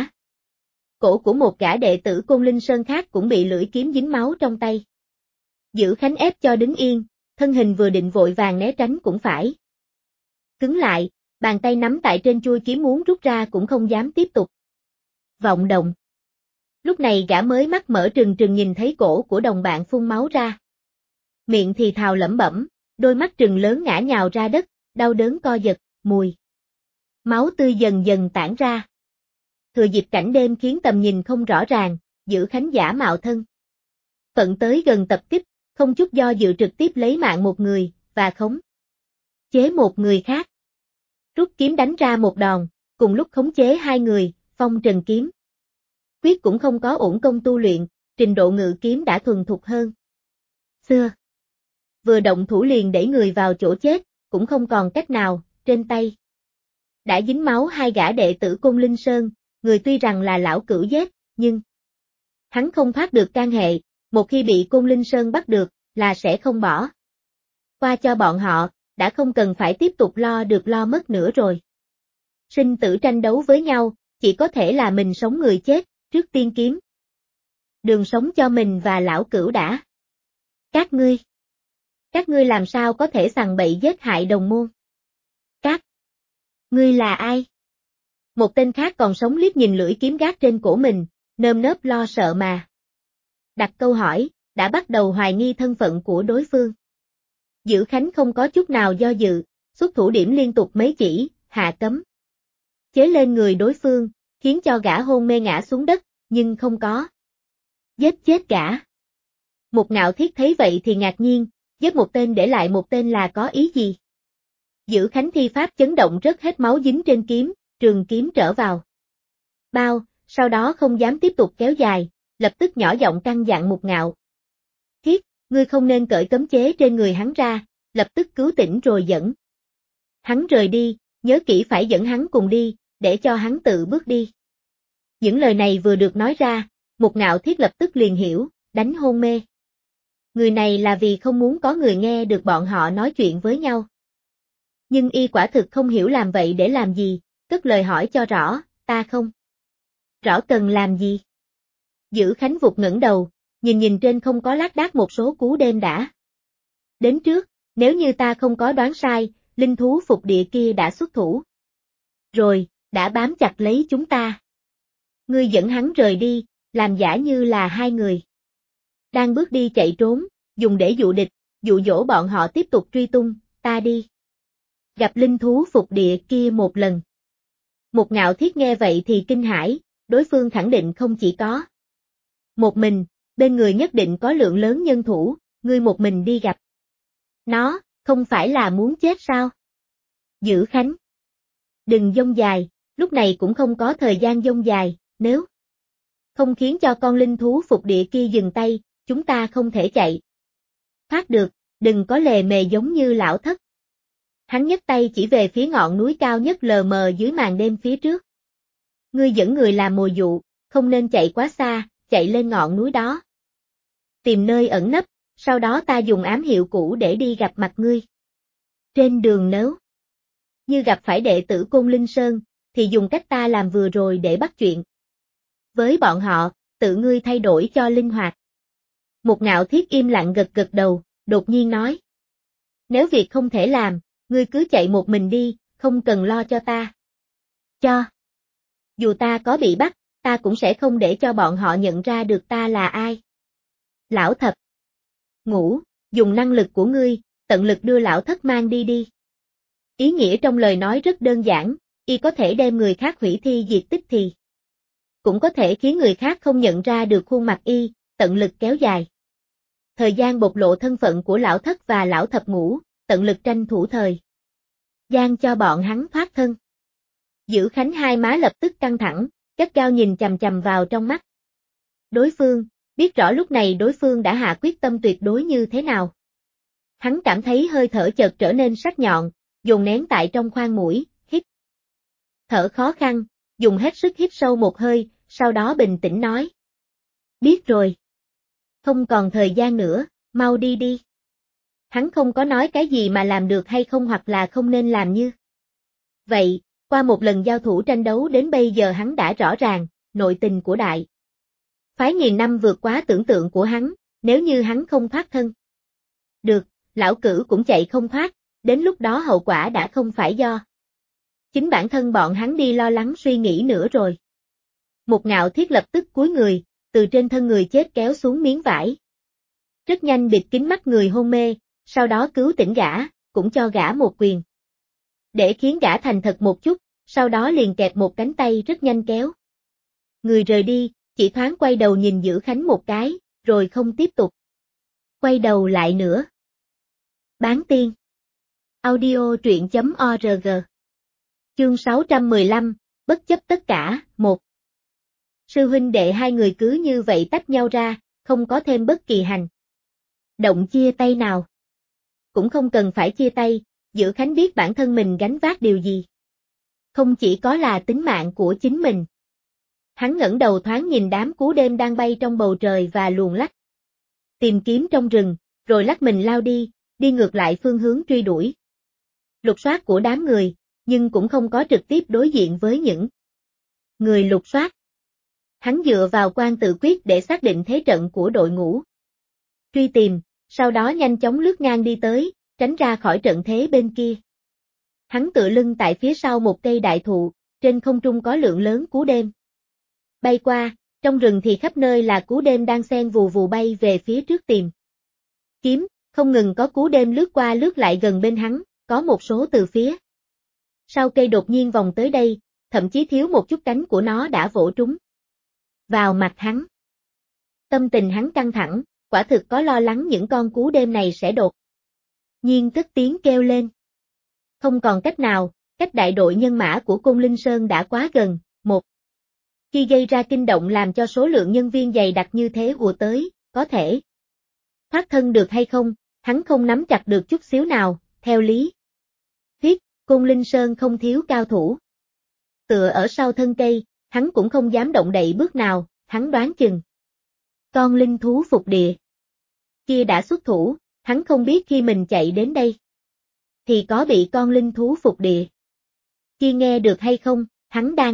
A: Cổ của một gã đệ tử Côn Linh Sơn khác cũng bị lưỡi kiếm dính máu trong tay. Dữ Khánh ép cho đứng yên, thân hình vừa định vội vàng né tránh cũng phải. Cứng lại, bàn tay nắm tại trên chuôi kiếm muốn rút ra cũng không dám tiếp tục. Vọng động. Lúc này gã mới mắt mở trừng trừng nhìn thấy cổ của đồng bạn phun máu ra. Miệng thì thào lẩm bẩm, đôi mắt trừng lớn ngã nhào ra đất, đau đớn co giật, mùi máu tươi dần dần tản ra. Thừa dịp cảnh đêm khiến tầm nhìn không rõ ràng, Dữ Khánh giả mạo thân phận tới gần tập kích, không chút do dự trực tiếp lấy mạng một người, và khống chế một người khác. Rút kiếm đánh ra một đòn, cùng lúc khống chế hai người, phong trần kiếm. Quyết cũng không có uổng công tu luyện, trình độ ngự kiếm đã thuần thục hơn xưa. Vừa động thủ liền đẩy người vào chỗ chết, cũng không còn cách nào, trên tay đã dính máu hai gã đệ tử Côn Linh Sơn, người tuy rằng là lão cửu giết, nhưng hắn không thoát được can hệ, một khi bị Côn Linh Sơn bắt được, là sẽ không bỏ qua cho bọn họ, đã không cần phải tiếp tục lo được lo mất nữa rồi. Sinh tử tranh đấu với nhau, chỉ có thể là mình sống người chết, trước tiên kiếm đường sống cho mình và lão cửu đã. Các ngươi làm sao có thể sằng bậy giết hại đồng môn? Các ngươi là ai? Một tên khác còn sống liếc nhìn lưỡi kiếm gác trên cổ mình, nơm nớp lo sợ mà đặt câu hỏi, đã bắt đầu hoài nghi thân phận của đối phương. Dữ Khánh không có chút nào do dự, xuất thủ điểm liên tục mấy chỉ, hạ cấm chế lên người đối phương, khiến cho gã hôn mê ngã xuống đất, nhưng không có giết chết gã. Một Ngạo Thiết thấy vậy thì ngạc nhiên, giết một tên để lại một tên là có ý gì? Dữ Khánh thi pháp chấn động rớt hết máu dính trên kiếm, trường kiếm trở vào bao, sau đó không dám tiếp tục kéo dài, lập tức nhỏ giọng căn dặn Một Ngạo Thiết, ngươi không nên cởi cấm chế trên người hắn ra, lập tức cứu tỉnh rồi dẫn hắn rời đi, nhớ kỹ phải dẫn hắn cùng đi, để cho hắn tự bước đi. Những lời này vừa được nói ra, Một Ngạo Thiết lập tức liền hiểu, đánh hôn mê. Người này là vì không muốn có người nghe được bọn họ nói chuyện với nhau. Nhưng y quả thực không hiểu làm vậy để làm gì, cất lời hỏi cho rõ, ta không rõ cần làm gì. Dữ Khánh vụt ngẩng đầu, nhìn trên không có lác đác một số cú đêm đã đến trước, nếu như ta không có đoán sai, linh thú phục địa kia đã xuất thủ. Rồi, đã bám chặt lấy chúng ta. Ngươi dẫn hắn rời đi, làm giả như là hai người đang bước đi chạy trốn, dùng để dụ địch, dụ dỗ bọn họ tiếp tục truy tung, ta đi gặp linh thú phục địa kia một lần. Một Ngạo Thiết nghe vậy thì kinh hãi, đối phương khẳng định không chỉ có một mình, bên người nhất định có lượng lớn nhân thủ, ngươi một mình đi gặp nó, không phải là muốn chết sao? Dữ Khánh, đừng dông dài, lúc này cũng không có thời gian dông dài, nếu không khiến cho con linh thú phục địa kia dừng tay, chúng ta không thể chạy thoát được, đừng có lề mề giống như lão thất. Hắn nhấc tay chỉ về phía ngọn núi cao nhất lờ mờ dưới màn đêm phía trước. Ngươi dẫn người làm mồi dụ, không nên chạy quá xa, chạy lên ngọn núi đó. Tìm nơi ẩn nấp, sau đó ta dùng ám hiệu cũ để đi gặp mặt ngươi. Trên đường nếu như gặp phải đệ tử Côn Linh Sơn, thì dùng cách ta làm vừa rồi để bắt chuyện với bọn họ, tự ngươi thay đổi cho linh hoạt. Một Ngạo Thiết im lặng gật gật đầu, đột nhiên nói. Nếu việc không thể làm, ngươi cứ chạy một mình đi, không cần lo cho ta. Cho dù ta có bị bắt, ta cũng sẽ không để cho bọn họ nhận ra được ta là ai. Lão Thập Ngũ, dùng năng lực của ngươi, tận lực đưa lão thất mang đi đi. Ý nghĩa trong lời nói rất đơn giản, y có thể đem người khác hủy thi diệt tích thì cũng có thể khiến người khác không nhận ra được khuôn mặt y, tận lực kéo dài thời gian bộc lộ thân phận của lão thất và lão thập ngũ, tận lực tranh thủ thời gian cho bọn hắn thoát thân. Giữ Khánh hai má lập tức căng thẳng, gắt gao nhìn chằm chằm vào trong mắt đối phương, biết rõ lúc này đối phương đã hạ quyết tâm tuyệt đối như thế nào. Hắn cảm thấy hơi thở chợt trở nên sắc nhọn, dồn nén tại trong khoang mũi, hít thở khó khăn, dùng hết sức hít sâu một hơi, sau đó bình tĩnh nói. Biết rồi. Không còn thời gian nữa, mau đi đi. Hắn không có nói cái gì mà làm được hay không hoặc là không nên làm như. Vậy, qua một lần giao thủ tranh đấu đến bây giờ hắn đã rõ ràng, nội tình của đại phái nghìn năm vượt quá tưởng tượng của hắn, nếu như hắn không thoát thân được, lão cửu cũng chạy không thoát, đến lúc đó hậu quả đã không phải do chính bản thân bọn hắn đi lo lắng suy nghĩ nữa rồi. Một Ngạo Thiết lập tức cúi người, từ trên thân người chết kéo xuống miếng vải. Rất nhanh bịt kín mắt người hôn mê, sau đó cứu tỉnh gã, cũng cho gã một quyền. Để khiến gã thành thật một chút, sau đó liền kẹp một cánh tay rất nhanh kéo. Người rời đi, chỉ thoáng quay đầu nhìn Giữ Khánh một cái, rồi không tiếp tục quay đầu lại nữa. Bán tiên audio truyện.org Chương 615, bất chấp tất cả, 1 Sư huynh đệ hai người cứ như vậy tách nhau ra, không có thêm bất kỳ hành động chia tay nào. Cũng không cần phải chia tay, Giữ Khánh biết bản thân mình gánh vác điều gì. Không chỉ có là tính mạng của chính mình. Hắn ngẩng đầu thoáng nhìn đám cú đêm đang bay trong bầu trời và luồn lách tìm kiếm trong rừng, rồi lách mình lao đi, đi ngược lại phương hướng truy đuổi. Lục soát của đám người, nhưng cũng không có trực tiếp đối diện với những người lục soát. Hắn dựa vào quan tự quyết để xác định thế trận của đội ngũ truy tìm, sau đó nhanh chóng lướt ngang đi tới, tránh ra khỏi trận thế bên kia. Hắn tựa lưng tại phía sau một cây đại thụ, trên không trung có lượng lớn cú đêm bay qua, trong rừng thì khắp nơi là cú đêm đang xen vù vù bay về phía trước tìm kiếm, không ngừng có cú đêm lướt qua lướt lại gần bên hắn, có một số từ phía sau cây đột nhiên vòng tới đây, thậm chí thiếu một chút cánh của nó đã vỗ trúng vào mặt hắn. Tâm tình hắn căng thẳng, quả thực có lo lắng những con cú đêm này sẽ đột nhiên cất tiếng kêu lên. Không còn cách nào, cách đại đội nhân mã của Côn Linh Sơn đã quá gần, một khi gây ra kinh động làm cho số lượng nhân viên dày đặc như thế ùa tới, có thể thoát thân được hay không, hắn không nắm chặt được chút xíu nào, theo lý thuyết, Côn Linh Sơn không thiếu cao thủ. Tựa ở sau thân cây, hắn cũng không dám động đậy bước nào, hắn đoán chừng con linh thú phục địa kia đã xuất thủ, hắn không biết khi mình chạy đến đây thì có bị con linh thú phục địa kia nghe được hay không, hắn đang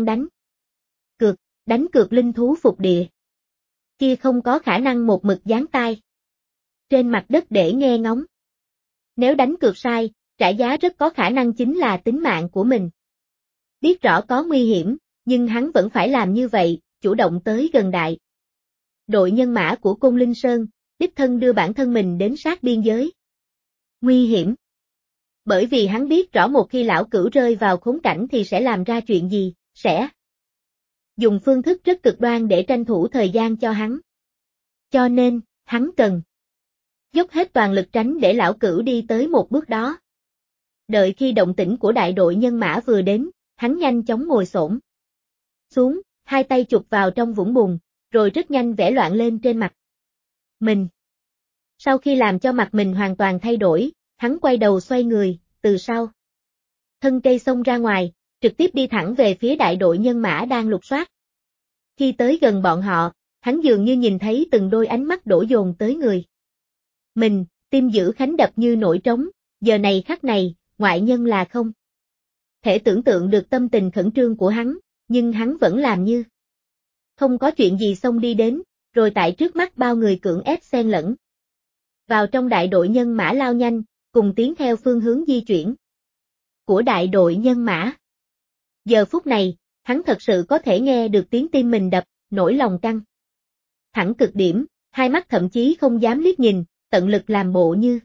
A: đánh cược linh thú phục địa kia không có khả năng một mực dán tai trên mặt đất để nghe ngóng. Nếu đánh cược sai, trả giá rất có khả năng chính là tính mạng của mình. Biết rõ có nguy hiểm, nhưng hắn vẫn phải làm như vậy, chủ động tới gần đại đội nhân mã của Côn Linh Sơn, đích thân đưa bản thân mình đến sát biên giới. Nguy hiểm. Bởi vì hắn biết rõ một khi lão cửu rơi vào khốn cảnh thì sẽ làm ra chuyện gì, sẽ dùng phương thức rất cực đoan để tranh thủ thời gian cho hắn. Cho nên, hắn cần dốc hết toàn lực tránh để lão cửu đi tới một bước đó. Đợi khi động tĩnh của đại đội nhân mã vừa đến, hắn nhanh chóng ngồi xổm xuống, hai tay chụp vào trong vũng bùn, rồi rất nhanh vẽ loạn lên trên mặt mình. Sau khi làm cho mặt mình hoàn toàn thay đổi, hắn quay đầu xoay người, từ sau thân cây xông ra ngoài, trực tiếp đi thẳng về phía đại đội nhân mã đang lục soát. Khi tới gần bọn họ, hắn dường như nhìn thấy từng đôi ánh mắt đổ dồn tới người mình, tim Giữ Khánh đập như nổi trống, giờ này khắc này, ngoại nhân là không thể tưởng tượng được tâm tình khẩn trương của hắn, nhưng hắn vẫn làm như không có chuyện gì xông đi đến, rồi tại trước mắt bao người cưỡng ép xen lẫn vào trong đại đội nhân mã lao nhanh, cùng tiến theo phương hướng di chuyển. của đại đội nhân mã. Giờ phút này, hắn thật sự có thể nghe được tiếng tim mình đập, nỗi lòng căng thẳng cực điểm, hai mắt thậm chí không dám liếc nhìn, tận lực làm bộ như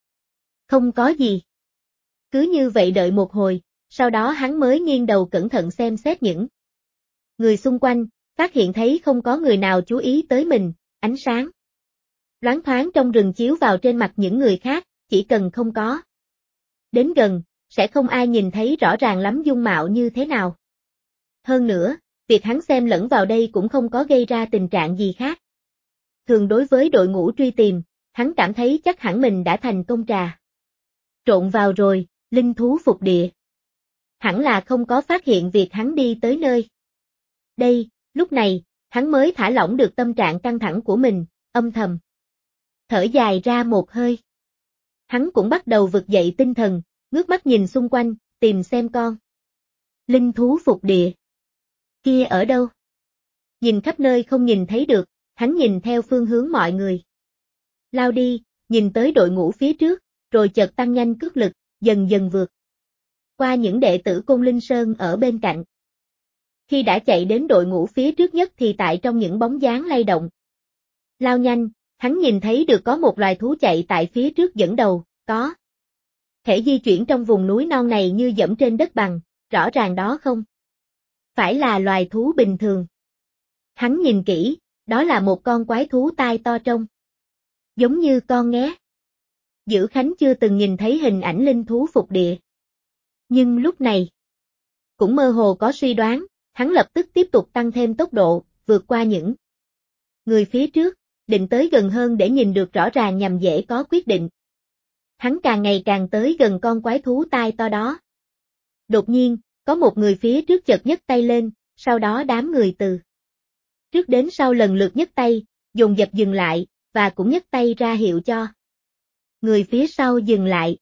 A: không có gì. Cứ như vậy đợi một hồi, sau đó hắn mới nghiêng đầu cẩn thận xem xét những người xung quanh, phát hiện thấy không có người nào chú ý tới mình, ánh sáng loáng thoáng trong rừng chiếu vào trên mặt những người khác, chỉ cần không có đến gần, sẽ không ai nhìn thấy rõ ràng lắm dung mạo như thế nào. Hơn nữa, việc hắn xem lẫn vào đây cũng không có gây ra tình trạng gì khác. Thường đối với đội ngũ truy tìm, hắn cảm thấy chắc hẳn mình đã thành công trà trộn vào rồi, linh thú phục địa. Hẳn là không có phát hiện việc hắn đi tới nơi đây, lúc này, hắn mới thả lỏng được tâm trạng căng thẳng của mình, âm thầm thở dài ra một hơi. Hắn cũng bắt đầu vực dậy tinh thần, ngước mắt nhìn xung quanh, tìm xem con linh thú phục địa kia ở đâu. Nhìn khắp nơi không nhìn thấy được, hắn nhìn theo phương hướng mọi người lao đi, nhìn tới đội ngũ phía trước, rồi chợt tăng nhanh cước lực, dần dần vượt qua những đệ tử Côn Linh Sơn ở bên cạnh. Khi đã chạy đến đội ngũ phía trước nhất thì tại trong những bóng dáng lay động lao nhanh, hắn nhìn thấy được có một loài thú chạy tại phía trước dẫn đầu, có thể di chuyển trong vùng núi non này như dẫm trên đất bằng, rõ ràng đó không phải là loài thú bình thường. Hắn nhìn kỹ, đó là một con quái thú tai to trông giống như con nghé. Dữ Khánh chưa từng nhìn thấy hình ảnh linh thú phục địa. Nhưng lúc này, cũng mơ hồ có suy đoán, hắn lập tức tiếp tục tăng thêm tốc độ, vượt qua những người phía trước, định tới gần hơn để nhìn được rõ ràng nhằm dễ có quyết định. Hắn càng ngày càng tới gần con quái thú tai to đó. Đột nhiên, có một người phía trước chợt nhấc tay lên, sau đó đám người từ trước đến sau lần lượt nhấc tay, dồn dập dừng lại, và cũng nhấc tay ra hiệu cho người phía sau dừng lại.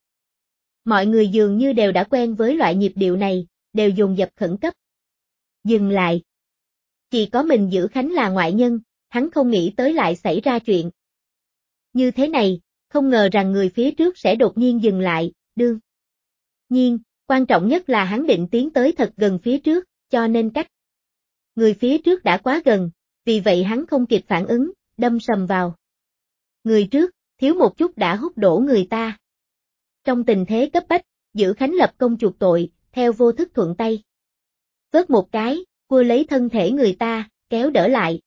A: Mọi người dường như đều đã quen với loại nhịp điệu này, đều dồn dập khẩn cấp dừng lại. Chỉ có mình Dữ Khánh là ngoại nhân, hắn không nghĩ tới lại xảy ra chuyện như thế này, không ngờ rằng người phía trước sẽ đột nhiên dừng lại, đương nhiên, quan trọng nhất là hắn định tiến tới thật gần phía trước, cho nên cách người phía trước đã quá gần, vì vậy hắn không kịp phản ứng, đâm sầm vào người trước, thiếu một chút đã hút đổ người ta. Trong tình thế cấp bách, Dữ Khánh lập công chuộc tội, theo vô thức thuận tay vớt một cái, cua lấy thân thể người ta, kéo đỡ lại.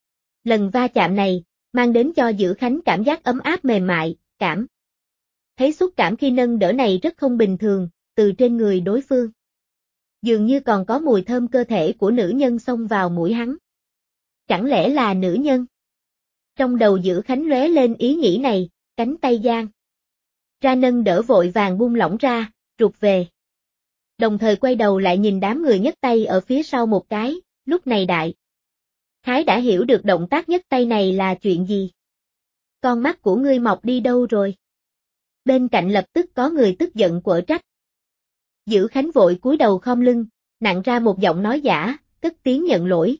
A: Lần va chạm này, mang đến cho Dữ Khánh cảm giác ấm áp mềm mại, cảm thấy xúc cảm khi nâng đỡ này rất không bình thường, từ trên người đối phương. Dường như còn có mùi thơm cơ thể của nữ nhân xông vào mũi hắn. Chẳng lẽ là nữ nhân? Trong đầu Dữ Khánh lóe lên ý nghĩ này, cánh tay giang ra nâng đỡ vội vàng buông lỏng ra, rụt về. Đồng thời quay đầu lại nhìn đám người nhấc tay ở phía sau một cái, lúc này đại khái đã hiểu được động tác nhấc tay này là chuyện gì. Con mắt của ngươi mọc đi đâu rồi? Bên cạnh lập tức có người tức giận quở trách. Dữ Khánh vội cúi đầu khom lưng, nặn ra một giọng nói giả, cất tiếng nhận lỗi.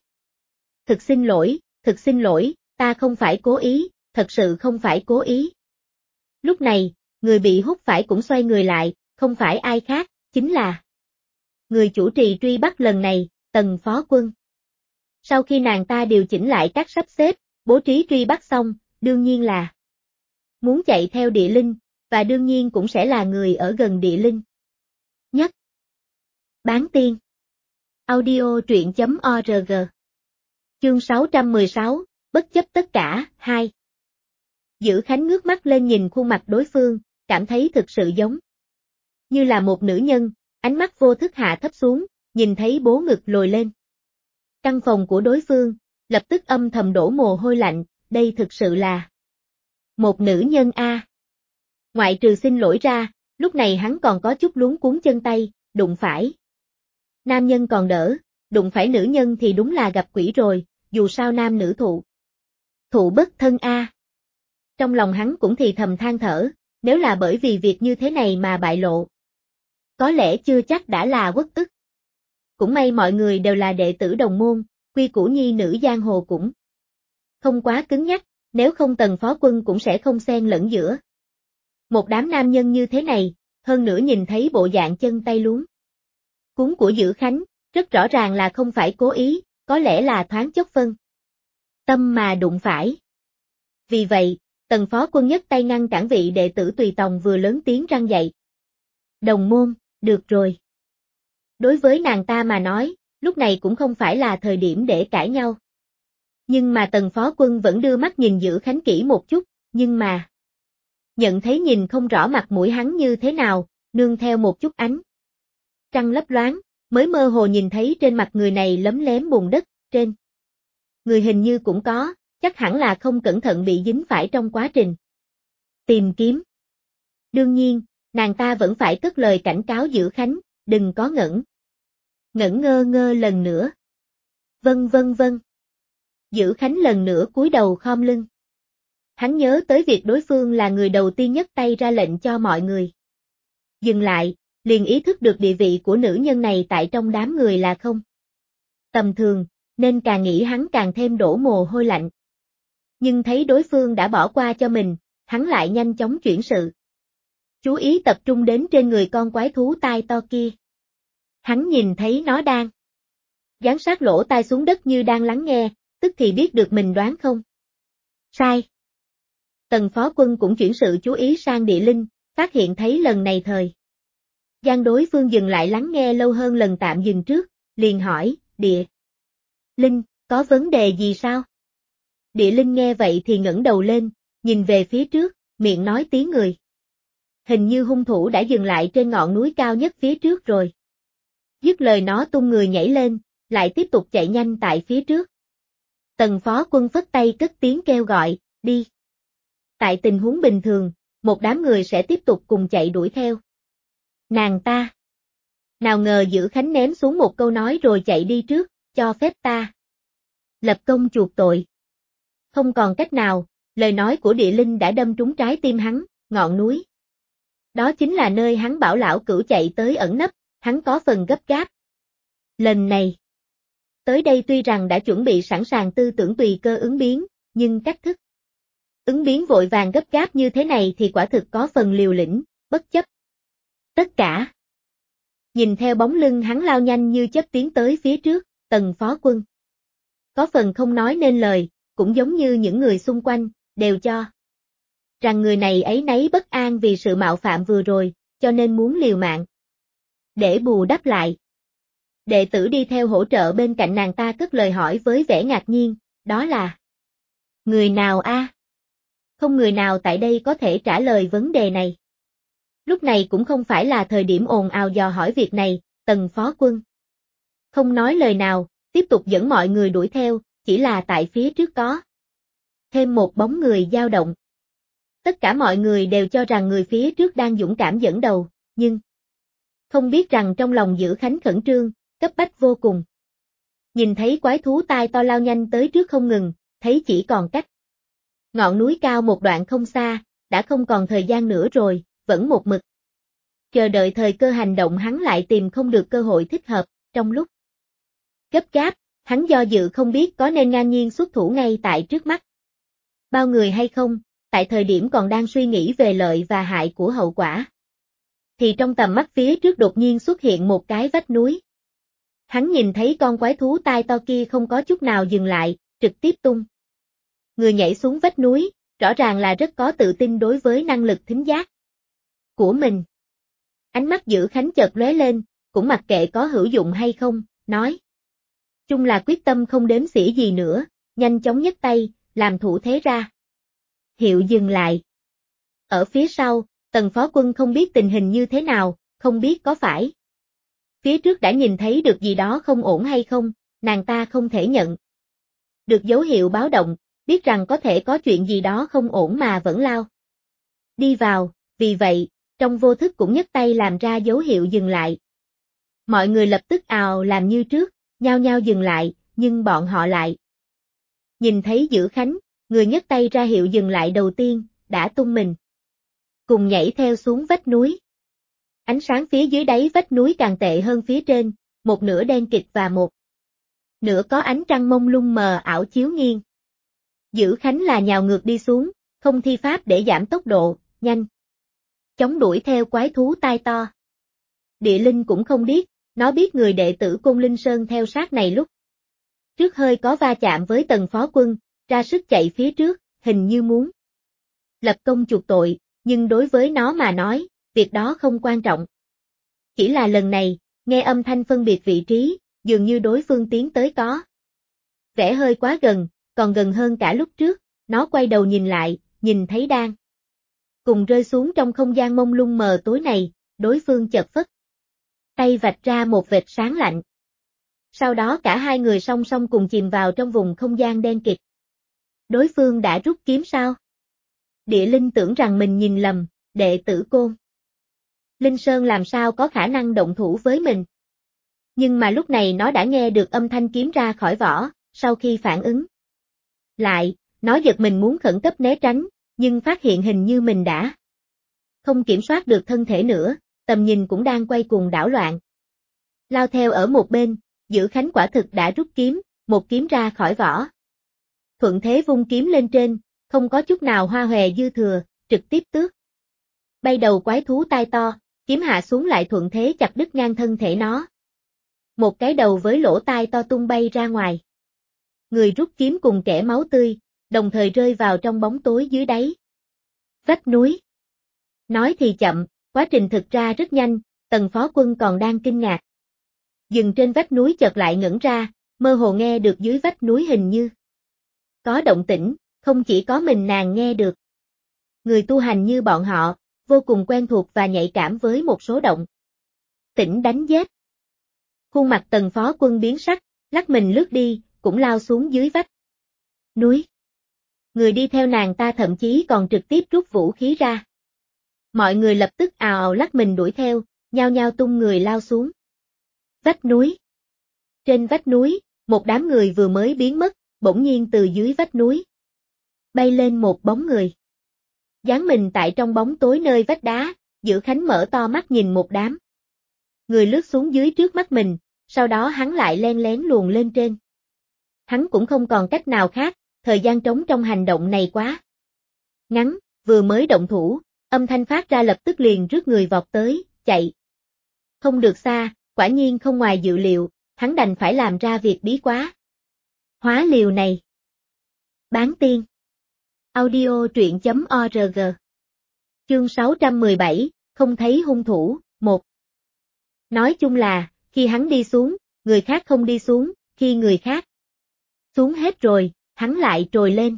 A: Thực xin lỗi, ta không phải cố ý, thật sự không phải cố ý. Lúc này, người bị hút phải cũng xoay người lại, không phải ai khác, chính là người chủ trì truy bắt lần này, Tần Phó Quân. Sau khi nàng ta điều chỉnh lại các sắp xếp, bố trí truy bắt xong, đương nhiên là muốn chạy theo địa linh, và đương nhiên cũng sẽ là người ở gần địa linh nhất. Bán tiên. Audio truyện.org. Chương 616, bất chấp tất cả, 2. Dữ Khánh ngước mắt lên nhìn khuôn mặt đối phương, cảm thấy thực sự giống như là một nữ nhân, ánh mắt vô thức hạ thấp xuống, nhìn thấy bố ngực lồi lên. Căn phòng của đối phương, lập tức âm thầm đổ mồ hôi lạnh, đây thực sự là một nữ nhân a. Ngoại trừ xin lỗi ra, lúc này hắn còn có chút luống cuống chân tay, đụng phải nam nhân còn đỡ, đụng phải nữ nhân thì đúng là gặp quỷ rồi, dù sao nam nữ thụ bất thân a. Trong lòng hắn cũng thì thầm than thở, nếu là bởi vì việc như thế này mà bại lộ, có lẽ chưa chắc đã là uất ức. Cũng may mọi người đều là đệ tử đồng môn, quy củ nhi nữ giang hồ cũng không quá cứng nhắc, nếu không Tần Phó Quân cũng sẽ không xen lẫn giữa. Một đám nam nhân như thế này, hơn nữa nhìn thấy bộ dạng chân tay luống cuống của Dữ Khánh, rất rõ ràng là không phải cố ý, có lẽ là thoáng chốc phân tâm mà đụng phải. Vì vậy, Tần Phó Quân nhấc tay ngăn cản vị đệ tử tùy tòng vừa lớn tiếng răn dạy. Đồng môn, được rồi. Đối với nàng ta mà nói, lúc này cũng không phải là thời điểm để cãi nhau. Nhưng mà Tần Phó Quân vẫn đưa mắt nhìn Dữ Khánh kỹ một chút, nhưng mà nhận thấy nhìn không rõ mặt mũi hắn như thế nào, nương theo một chút ánh trăng lấp loáng, mới mơ hồ nhìn thấy trên mặt người này lấm lém bùn đất, trên người hình như cũng có, chắc hẳn là không cẩn thận bị dính phải trong quá trình tìm kiếm. Đương nhiên, nàng ta vẫn phải cất lời cảnh cáo Dữ Khánh, đừng có ngẩn ngơ ngơ lần nữa. Vâng vâng vâng. Dữ Khánh lần nữa cúi đầu khom lưng. Hắn nhớ tới việc đối phương là người đầu tiên nhấc tay ra lệnh cho mọi người dừng lại, liền ý thức được địa vị của nữ nhân này tại trong đám người là không tầm thường, nên càng nghĩ hắn càng thêm đổ mồ hôi lạnh. Nhưng thấy đối phương đã bỏ qua cho mình, hắn lại nhanh chóng chuyển sự chú ý tập trung đến trên người con quái thú tai to kia. Hắn nhìn thấy nó đang dán sát lỗ tai xuống đất như đang lắng nghe, tức thì biết được mình đoán không sai. Tần Phó Quân cũng chuyển sự chú ý sang Địa Linh, phát hiện thấy lần này thời gian đối phương dừng lại lắng nghe lâu hơn lần tạm dừng trước, liền hỏi, Địa Linh, có vấn đề gì sao? Địa Linh nghe vậy thì ngẩng đầu lên, nhìn về phía trước, miệng nói tiếng người. Hình như hung thủ đã dừng lại trên ngọn núi cao nhất phía trước rồi. Dứt lời nó tung người nhảy lên, lại tiếp tục chạy nhanh tại phía trước. Tần Phó Quân phất tay cất tiếng kêu gọi, đi. Tại tình huống bình thường, một đám người sẽ tiếp tục cùng chạy đuổi theo nàng ta. Nào ngờ Dữ Khánh ném xuống một câu nói rồi chạy đi trước, cho phép ta lập công chuộc tội. Không còn cách nào, lời nói của Địa Linh đã đâm trúng trái tim hắn, ngọn núi. Đó chính là nơi hắn bảo lão cửu chạy tới ẩn nấp, hắn có phần gấp gáp. Lần này, tới đây tuy rằng đã chuẩn bị sẵn sàng tư tưởng tùy cơ ứng biến, nhưng cách thức ứng biến vội vàng gấp gáp như thế này thì quả thực có phần liều lĩnh, bất chấp tất cả. Nhìn theo bóng lưng hắn lao nhanh như chớp tiến tới phía trước, Tần Phó Quân có phần không nói nên lời, cũng giống như những người xung quanh, đều cho rằng người này áy náy bất an vì sự mạo phạm vừa rồi, cho nên muốn liều mạng để bù đắp lại. Đệ tử đi theo hỗ trợ bên cạnh nàng ta cất lời hỏi với vẻ ngạc nhiên, đó là người nào a? Không người nào tại đây có thể trả lời vấn đề này. Lúc này cũng không phải là thời điểm ồn ào dò hỏi việc này, Tần Phó Quân không nói lời nào, tiếp tục dẫn mọi người đuổi theo, chỉ là tại phía trước có thêm một bóng người dao động. Tất cả mọi người đều cho rằng người phía trước đang dũng cảm dẫn đầu, nhưng không biết rằng trong lòng Dữ Khánh khẩn trương, cấp bách vô cùng. Nhìn thấy quái thú tai to lao nhanh tới trước không ngừng, thấy chỉ còn cách ngọn núi cao một đoạn không xa, đã không còn thời gian nữa rồi, vẫn một mực chờ đợi thời cơ hành động hắn lại tìm không được cơ hội thích hợp, trong lúc gấp gáp, hắn do dự không biết có nên ngang nhiên xuất thủ ngay tại trước mắt bao người hay không, tại thời điểm còn đang suy nghĩ về lợi và hại của hậu quả. Thì trong tầm mắt phía trước đột nhiên xuất hiện một cái vách núi. Hắn nhìn thấy con quái thú tai to kia không có chút nào dừng lại, trực tiếp tung người nhảy xuống vách núi, rõ ràng là rất có tự tin đối với năng lực thính giác của mình. Ánh mắt Dữ Khánh chợt lóe lên, cũng mặc kệ có hữu dụng hay không, nói. Chung là quyết tâm không đếm xỉa gì nữa, nhanh chóng nhấc tay, làm thủ thế ra. Hiệu dừng lại. Ở phía sau, Tần Phó Quân không biết tình hình như thế nào, không biết có phải phía trước đã nhìn thấy được gì đó không ổn hay không, nàng ta không thể nhận được dấu hiệu báo động, biết rằng có thể có chuyện gì đó không ổn mà vẫn lao đi vào, vì vậy, trong vô thức cũng nhấc tay làm ra dấu hiệu dừng lại. Mọi người lập tức ào làm như trước, nhao nhao dừng lại, nhưng bọn họ lại nhìn thấy Dữ Khánh, người nhấc tay ra hiệu dừng lại đầu tiên, đã tung mình cùng nhảy theo xuống vách núi. Ánh sáng phía dưới đáy vách núi càng tệ hơn phía trên, một nửa đen kịt và một nửa có ánh trăng mông lung mờ ảo chiếu nghiêng. Dữ Khánh là nhào ngược đi xuống, không thi pháp để giảm tốc độ, nhanh chóng đuổi theo quái thú tai to. Địa linh cũng không biết, nó biết người đệ tử Côn Linh Sơn theo sát này lúc trước hơi có va chạm với Tần Phó Quân, ra sức chạy phía trước, hình như muốn lập công chuộc tội, nhưng đối với nó mà nói, việc đó không quan trọng. Chỉ là lần này, nghe âm thanh phân biệt vị trí, dường như đối phương tiến tới có vẻ hơi quá gần, còn gần hơn cả lúc trước, nó quay đầu nhìn lại, nhìn thấy đang cùng rơi xuống trong không gian mông lung mờ tối này, đối phương chợt phất tay vạch ra một vệt sáng lạnh. Sau đó cả hai người song song cùng chìm vào trong vùng không gian đen kịt. Đối phương đã rút kiếm sao? Địa linh tưởng rằng mình nhìn lầm, đệ tử Côn Linh Sơn làm sao có khả năng động thủ với mình. Nhưng mà lúc này nó đã nghe được âm thanh kiếm ra khỏi vỏ, sau khi phản ứng lại, nó giật mình muốn khẩn cấp né tránh, nhưng phát hiện hình như mình đã không kiểm soát được thân thể nữa, tầm nhìn cũng đang quay cuồng đảo loạn. Lao theo ở một bên, Giữ Khánh quả thực đã rút kiếm, một kiếm ra khỏi vỏ. Thuận thế vung kiếm lên trên, không có chút nào hoa hòe dư thừa, trực tiếp tước bay đầu quái thú tai to, kiếm hạ xuống lại thuận thế chặt đứt ngang thân thể nó. Một cái đầu với lỗ tai to tung bay ra ngoài. Người rút kiếm cùng kẻ máu tươi, đồng thời rơi vào trong bóng tối dưới đáy vách núi. Nói thì chậm, quá trình thực ra rất nhanh, Tần Phó Quân còn đang kinh ngạc. Dừng trên vách núi chợt lại ngẩn ra, mơ hồ nghe được dưới vách núi hình như có động tĩnh, không chỉ có mình nàng nghe được. Người tu hành như bọn họ, vô cùng quen thuộc và nhạy cảm với một số động tĩnh đánh giết. Khuôn mặt Tần Phó Quân biến sắc, lắc mình lướt đi, cũng lao xuống dưới vách núi. Người đi theo nàng ta thậm chí còn trực tiếp rút vũ khí ra. Mọi người lập tức ào ào lắc mình đuổi theo, nhao nhao tung người lao xuống vách núi. Trên vách núi, một đám người vừa mới biến mất, bỗng nhiên từ dưới vách núi bay lên một bóng người. Dán mình tại trong bóng tối nơi vách đá, Giữ Khánh mở to mắt nhìn một đám người lướt xuống dưới trước mắt mình, sau đó hắn lại len lén luồn lên trên. Hắn cũng không còn cách nào khác, thời gian trống trong hành động này quá ngắn, vừa mới động thủ, âm thanh phát ra lập tức liền rước người vọt tới, chạy không được xa, quả nhiên không ngoài dự liệu, hắn đành phải làm ra việc bí quá hóa liều này. Bán tiên audio truyện.org Chương 617, không thấy hung thủ, 1. Nói chung là, khi hắn đi xuống, người khác không đi xuống, khi người khác xuống hết rồi, hắn lại trồi lên.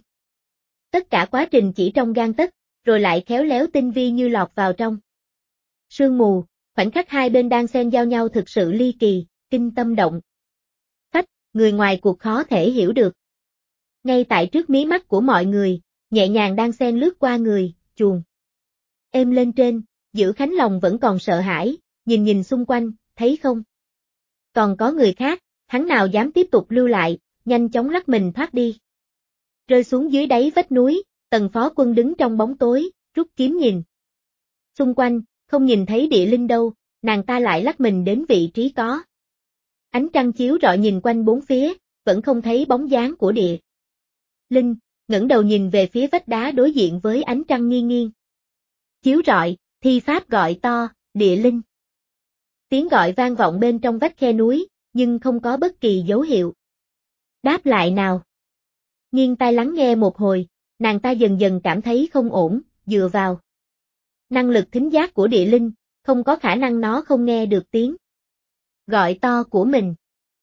A: Tất cả quá trình chỉ trong gang tấc, rồi lại khéo léo tinh vi như lọt vào trong sương mù, khoảnh khắc hai bên đang xen giao nhau thực sự ly kỳ, kinh tâm động phách, người ngoài cuộc khó thể hiểu được. Ngay tại trước mí mắt của mọi người, nhẹ nhàng đang xen lướt qua người, chuồn êm lên trên, Giữ Khánh lòng vẫn còn sợ hãi, nhìn xung quanh, thấy không? Còn có người khác, hắn nào dám tiếp tục lưu lại, nhanh chóng lắc mình thoát đi. Rơi xuống dưới đáy vách núi, Tần Phó Quân đứng trong bóng tối, rút kiếm nhìn xung quanh, không nhìn thấy địa linh đâu, nàng ta lại lắc mình đến vị trí có ánh trăng chiếu rọi nhìn quanh bốn phía, vẫn không thấy bóng dáng của địa linh, ngẩng đầu nhìn về phía vách đá đối diện với ánh trăng nghiêng nghiêng chiếu rọi, thi pháp gọi to, địa linh. Tiếng gọi vang vọng bên trong vách khe núi, nhưng không có bất kỳ dấu hiệu đáp lại nào. Nghiêng tai lắng nghe một hồi, nàng ta dần dần cảm thấy không ổn, dựa vào năng lực thính giác của địa linh, không có khả năng nó không nghe được tiếng gọi to của mình.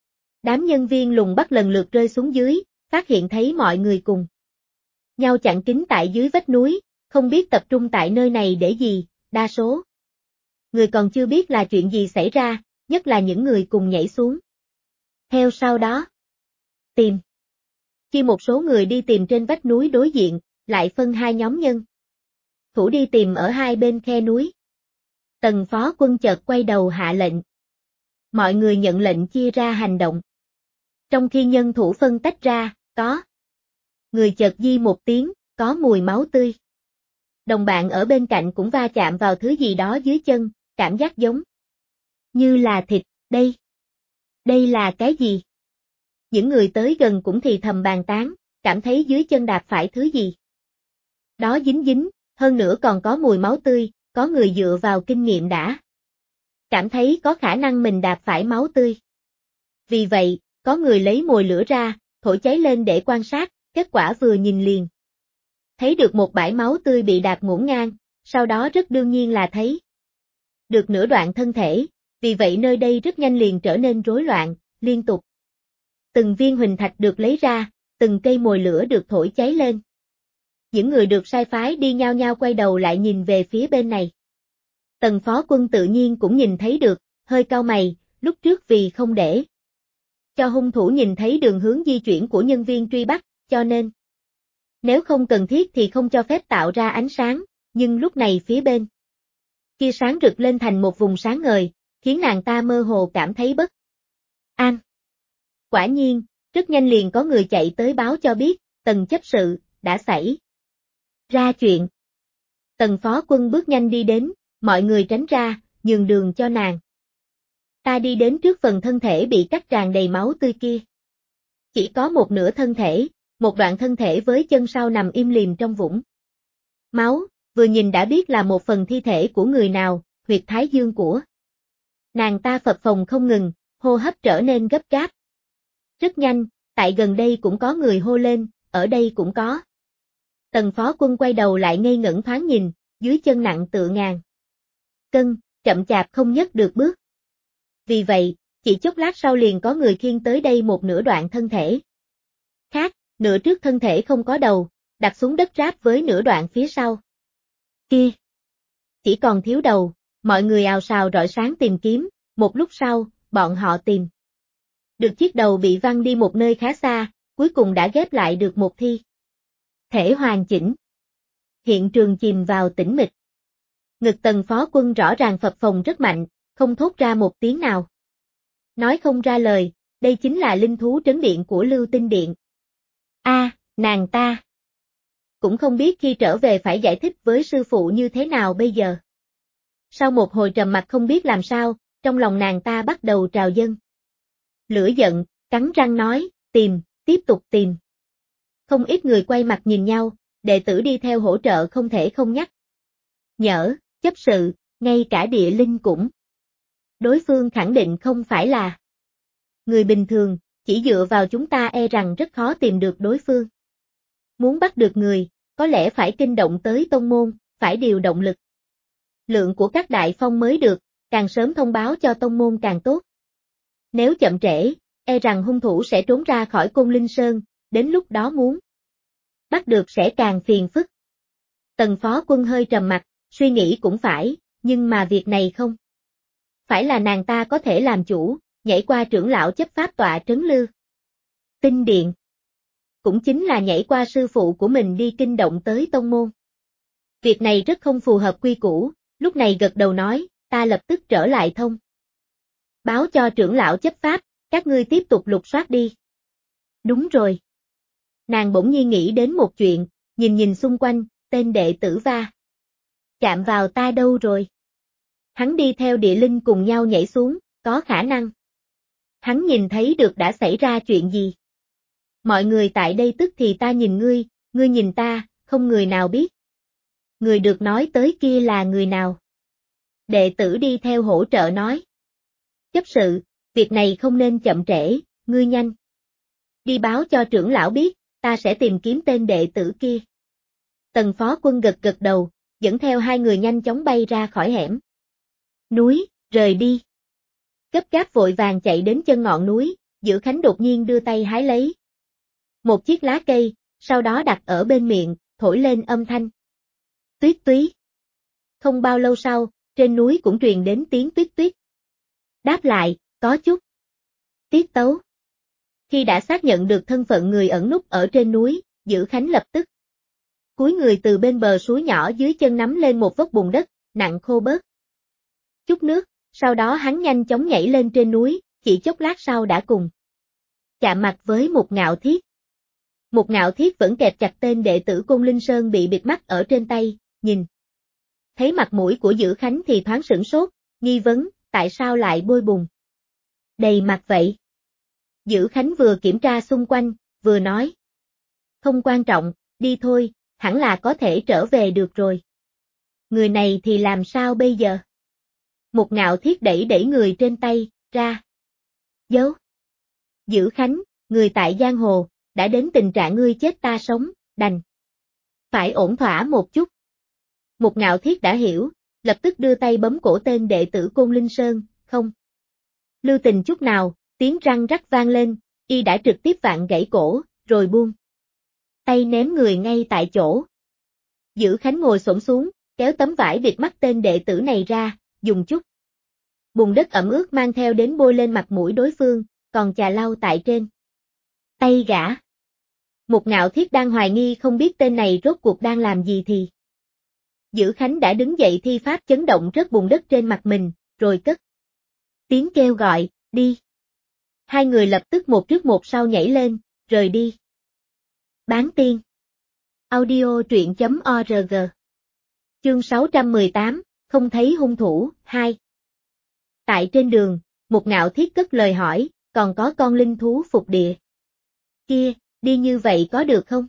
A: Đám nhân viên lùng bắt lần lượt rơi xuống dưới, phát hiện thấy mọi người cùng nhau chặn kín tại dưới vách núi, không biết tập trung tại nơi này để gì, đa số người còn chưa biết là chuyện gì xảy ra, nhất là những người cùng nhảy xuống. Theo sau đó, tìm. Khi một số người đi tìm trên vách núi đối diện, lại phân hai nhóm nhân thủ đi tìm ở hai bên khe núi. Tần Phó Quân chợt quay đầu hạ lệnh. Mọi người nhận lệnh chia ra hành động. Trong khi nhân thủ phân tách ra, có người chợt di một tiếng, có mùi máu tươi. Đồng bạn ở bên cạnh cũng va chạm vào thứ gì đó dưới chân, cảm giác giống như là thịt, đây là cái gì? Những người tới gần cũng thì thầm bàn tán, cảm thấy dưới chân đạp phải thứ gì đó dính dính, hơn nữa còn có mùi máu tươi, có người dựa vào kinh nghiệm đã cảm thấy có khả năng mình đạp phải máu tươi. Vì vậy, có người lấy mồi lửa ra, thổi cháy lên để quan sát, kết quả vừa nhìn liền. Thấy được một bãi máu tươi bị đạp ngổn ngang, sau đó rất đương nhiên là thấy được nửa đoạn thân thể, vì vậy nơi đây rất nhanh liền trở nên rối loạn, liên tục. Từng viên huỳnh thạch được lấy ra, từng cây mồi lửa được thổi cháy lên. Những người được sai phái đi nhao nhao quay đầu lại nhìn về phía bên này. Tần Phó Quân tự nhiên cũng nhìn thấy được, hơi cau mày, lúc trước vì không để cho hung thủ nhìn thấy đường hướng di chuyển của nhân viên truy bắt, cho nên nếu không cần thiết thì không cho phép tạo ra ánh sáng, nhưng lúc này phía bên kia sáng rực lên thành một vùng sáng ngời, khiến nàng ta mơ hồ cảm thấy bất an. Quả nhiên, rất nhanh liền có người chạy tới báo cho biết, Tần chấp sự, đã xảy ra chuyện. Tần Phó Quân bước nhanh đi đến, mọi người tránh ra, nhường đường cho nàng. Ta đi đến trước phần thân thể bị cắt tràn đầy máu tươi kia. Chỉ có một nửa thân thể, một đoạn thân thể với chân sau nằm im lìm trong vũng máu, vừa nhìn đã biết là một phần thi thể của người nào, huyệt thái dương của nàng ta phập phồng không ngừng, hô hấp trở nên gấp gáp. Rất nhanh, tại gần đây cũng có người hô lên, ở đây cũng có. Tần Phó Quân quay đầu lại ngây ngẩn thoáng nhìn, dưới chân nặng tựa ngàn cân, chậm chạp không nhấc được bước. Vì vậy, chỉ chốc lát sau liền có người khiêng tới đây một nửa đoạn thân thể khác, nửa trước thân thể không có đầu, đặt xuống đất ráp với nửa đoạn phía sau kia. Chỉ còn thiếu đầu, mọi người ào sào rọi sáng tìm kiếm, một lúc sau, bọn họ tìm được chiếc đầu bị văng đi một nơi khá xa, cuối cùng đã ghép lại được một thi thể hoàn chỉnh. Hiện trường chìm vào tĩnh mịch. Ngực Tần Phó Quân rõ ràng phập phồng rất mạnh, không thốt ra một tiếng nào. Nói không ra lời, đây chính là linh thú trấn điện của Lưu Tinh Điện. Nàng ta cũng không biết khi trở về phải giải thích với sư phụ như thế nào bây giờ. Sau một hồi trầm mặc không biết làm sao, trong lòng nàng ta bắt đầu trào dâng lửa giận, cắn răng nói, tiếp tục tìm. Không ít người quay mặt nhìn nhau, đệ tử đi theo hỗ trợ không thể không nhắc nhở, chấp sự, ngay cả địa linh cũng. Đối phương khẳng định không phải là người bình thường, chỉ dựa vào chúng ta e rằng rất khó tìm được đối phương. Muốn bắt được người, có lẽ phải kinh động tới tông môn, phải điều động lực lượng của các đại phong mới được, càng sớm thông báo cho tông môn càng tốt. Nếu chậm trễ, e rằng hung thủ sẽ trốn ra khỏi Côn Linh Sơn, đến lúc đó muốn bắt được sẽ càng phiền phức. Tần Phó Quân hơi trầm mặt, suy nghĩ cũng phải, nhưng mà việc này không phải là nàng ta có thể làm chủ, nhảy qua trưởng lão chấp pháp tọa trấn Lư Tinh Điện. Cũng chính là nhảy qua sư phụ của mình đi kinh động tới tông môn. Việc này rất không phù hợp quy củ, lúc này gật đầu nói, ta lập tức trở lại thông báo cho trưởng lão chấp pháp, các ngươi tiếp tục lục soát đi. Đúng rồi. Nàng bỗng nhiên nghĩ đến một chuyện, nhìn xung quanh, tên đệ tử va chạm vào ta đâu rồi? Hắn đi theo địa linh cùng nhau nhảy xuống, có khả năng. Hắn nhìn thấy được đã xảy ra chuyện gì? Mọi người tại đây tức thì ta nhìn ngươi nhìn ta, không người nào biết. Người được nói tới kia là người nào? Đệ tử đi theo hỗ trợ nói. Chấp sự, việc này không nên chậm trễ, ngươi nhanh đi báo cho trưởng lão biết, ta sẽ tìm kiếm tên đệ tử kia. Tần Phó Quân gật đầu, dẫn theo hai người nhanh chóng bay ra khỏi hẻm núi, rời đi. Gấp gáp vội vàng chạy đến chân ngọn núi, Giữ Khánh đột nhiên đưa tay hái lấy một chiếc lá cây, sau đó đặt ở bên miệng, thổi lên âm thanh tuyết túy. Không bao lâu sau, trên núi cũng truyền đến tiếng tuyết tuyết. Đáp lại, có chút tiết tấu. Khi đã xác nhận được thân phận người ẩn núp ở trên núi, Giữ Khánh lập tức cúi người từ bên bờ suối nhỏ dưới chân nắm lên một vốc bùn đất, nặng khô bớt chút nước, sau đó hắn nhanh chóng nhảy lên trên núi, chỉ chốc lát sau đã cùng chạm mặt với Mục Ngạo Thiết. Mục Ngạo Thiết vẫn kẹp chặt tên đệ tử Côn Linh Sơn bị bịt mắt ở trên tay, nhìn thấy mặt mũi của Giữ Khánh thì thoáng sửng sốt, nghi vấn, tại sao lại bôi bùn đầy mặt vậy? Giữ Khánh vừa kiểm tra xung quanh, vừa nói, không quan trọng, đi thôi, hẳn là có thể trở về được rồi. Người này thì làm sao bây giờ? Một Ngạo Thiết đẩy người trên tay, ra. Giấu. Dữ Khánh, người tại giang hồ, đã đến tình trạng ngươi chết ta sống, đành. Phải ổn thỏa một chút. Một Ngạo Thiết đã hiểu, lập tức đưa tay bấm cổ tên đệ tử Côn Linh Sơn, không. Lưu tình chút nào, tiếng răng rắc vang lên, y đã trực tiếp vặn gãy cổ, rồi buông tay ném người ngay tại chỗ. Dữ Khánh ngồi xổm xuống, kéo tấm vải bịt mắt tên đệ tử này ra, dùng chút bùn đất ẩm ướt mang theo đến bôi lên mặt mũi đối phương, còn chà lau tại trên tay gã. Một Ngạo Thiết đang hoài nghi không biết tên này rốt cuộc đang làm gì thì Dữ Khánh đã đứng dậy thi pháp chấn động rớt bùn đất trên mặt mình, rồi cất tiếng kêu gọi, đi. Hai người lập tức một trước một sau nhảy lên, rời đi. Bán tiên. Audio truyện.org. Chương 618, không thấy hung thủ, 2. Tại trên đường, một Ngạo Thiết cất lời hỏi, còn có con linh thú phục địa kia, đi như vậy có được không?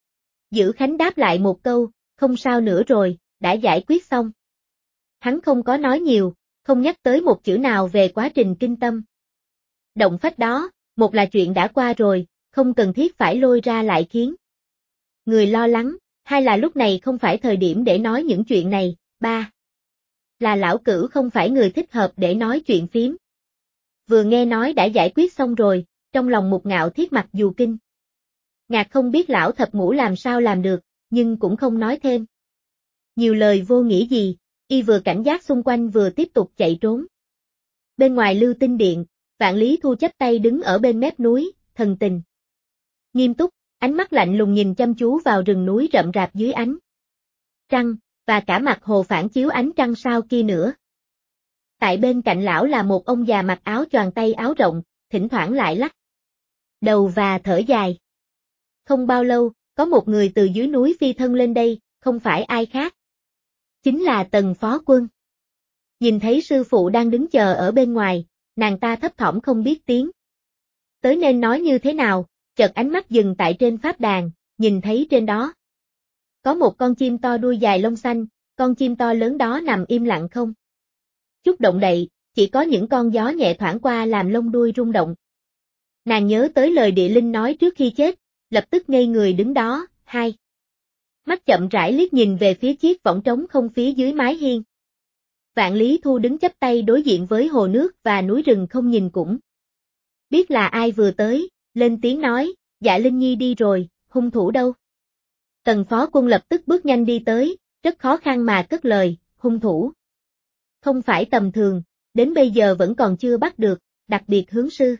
A: Dữ Khánh đáp lại một câu, không sao nữa rồi, đã giải quyết xong. Hắn không có nói nhiều, không nhắc tới một chữ nào về quá trình kinh tâm động phách đó, một là chuyện đã qua rồi, không cần thiết phải lôi ra lại khiến người lo lắng, hai là lúc này không phải thời điểm để nói những chuyện này, ba là lão cửu không phải người thích hợp để nói chuyện phiếm. Vừa nghe nói đã giải quyết xong rồi, trong lòng một Ngạo Thiết mặc dù kinh ngạc không biết lão thập ngũ làm sao làm được, nhưng cũng không nói thêm nhiều lời vô nghĩa gì, y vừa cảnh giác xung quanh vừa tiếp tục chạy trốn. Bên ngoài Lưu Tinh Điện, Vạn Lý Thu chắp tay đứng ở bên mép núi, thần tình nghiêm túc, ánh mắt lạnh lùng nhìn chăm chú vào rừng núi rậm rạp dưới ánh trăng, và cả mặt hồ phản chiếu ánh trăng sao kia nữa. Tại bên cạnh lão là một ông già mặc áo choàng tay áo rộng, thỉnh thoảng lại lắc đầu và thở dài. Không bao lâu, có một người từ dưới núi phi thân lên đây, không phải ai khác. Chính là Tần Phó Quân. Nhìn thấy sư phụ đang đứng chờ ở bên ngoài, nàng ta thấp thỏm không biết tiếng tới nên nói như thế nào, chợt ánh mắt dừng tại trên pháp đàn, nhìn thấy trên đó có một con chim to đuôi dài lông xanh, con chim to lớn đó nằm im lặng không chút động đậy, chỉ có những con gió nhẹ thoảng qua làm lông đuôi rung động. Nàng nhớ tới lời địa linh nói trước khi chết, lập tức ngây người đứng đó, hai mắt chậm rãi liếc nhìn về phía chiếc võng trống không phía dưới mái hiên. Vạn Lý Thu đứng chắp tay đối diện với hồ nước và núi rừng không nhìn cũng biết là ai vừa tới, lên tiếng nói, Dạ Linh Nhi đi rồi, hung thủ đâu? Tần Phó Quân lập tức bước nhanh đi tới, rất khó khăn mà cất lời, hung thủ không phải tầm thường, đến bây giờ vẫn còn chưa bắt được, đặc biệt hướng sư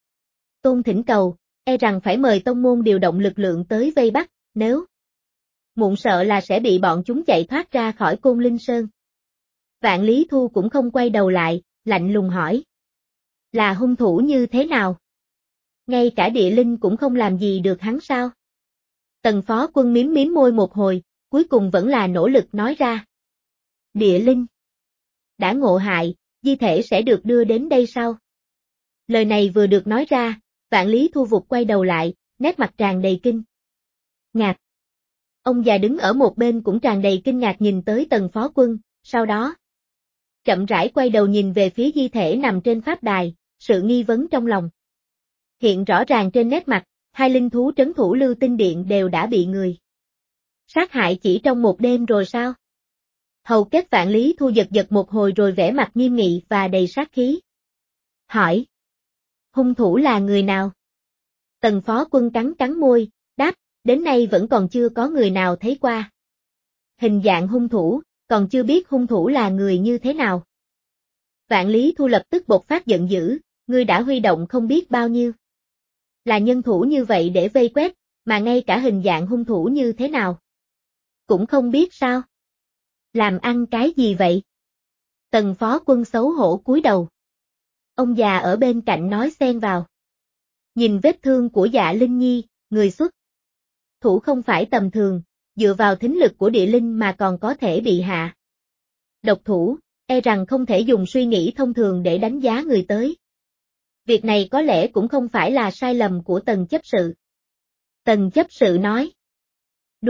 A: tôn thỉnh cầu, e rằng phải mời tông môn điều động lực lượng tới vây bắt, nếu muộn sợ là sẽ bị bọn chúng chạy thoát ra khỏi Côn Linh Sơn. Vạn Lý Thu cũng không quay đầu lại, lạnh lùng hỏi. Là hung thủ như thế nào? Ngay cả địa linh cũng không làm gì được hắn sao? Tần Phó Quân miếm môi một hồi, cuối cùng vẫn là nỗ lực nói ra. Địa linh đã ngộ hại, di thể sẽ được đưa đến đây sau. Lời này vừa được nói ra, Vạn Lý Thu vụt quay đầu lại, nét mặt tràn đầy kinh ngạc. Ông già đứng ở một bên cũng tràn đầy kinh ngạc nhìn tới Tần Phó Quân, sau đó chậm rãi quay đầu nhìn về phía di thể nằm trên pháp đài, sự nghi vấn trong lòng hiện rõ ràng trên nét mặt, hai linh thú trấn thủ Lưu Tinh Điện đều đã bị người sát hại chỉ trong một đêm rồi sao? Hầu kết Vạn Lý Thu giật một hồi rồi vẻ mặt nghiêm nghị và đầy sát khí. Hỏi. Hung thủ là người nào? Tần Phó Quân cắn môi, đáp, đến nay vẫn còn chưa có người nào thấy qua hình dạng hung thủ, còn chưa biết hung thủ là người như thế nào. Vạn Lý Thu lập tức bộc phát giận dữ, ngươi đã huy động không biết bao nhiêu là nhân thủ như vậy để vây quét, mà ngay cả hình dạng hung thủ như thế nào cũng không biết sao? Làm ăn cái gì vậy? Tần Phó Quân xấu hổ cúi đầu. Ông già ở bên cạnh nói xen vào. Nhìn vết thương của Dạ Linh Nhi, người xuất thủ không phải tầm thường, dựa vào thính lực của địa linh mà còn có thể bị hạ độc thủ, e rằng không thể dùng suy nghĩ thông thường để đánh giá người tới. Việc này có lẽ cũng không phải là sai lầm của Tần chấp sự. Tần chấp sự nói. Đúng,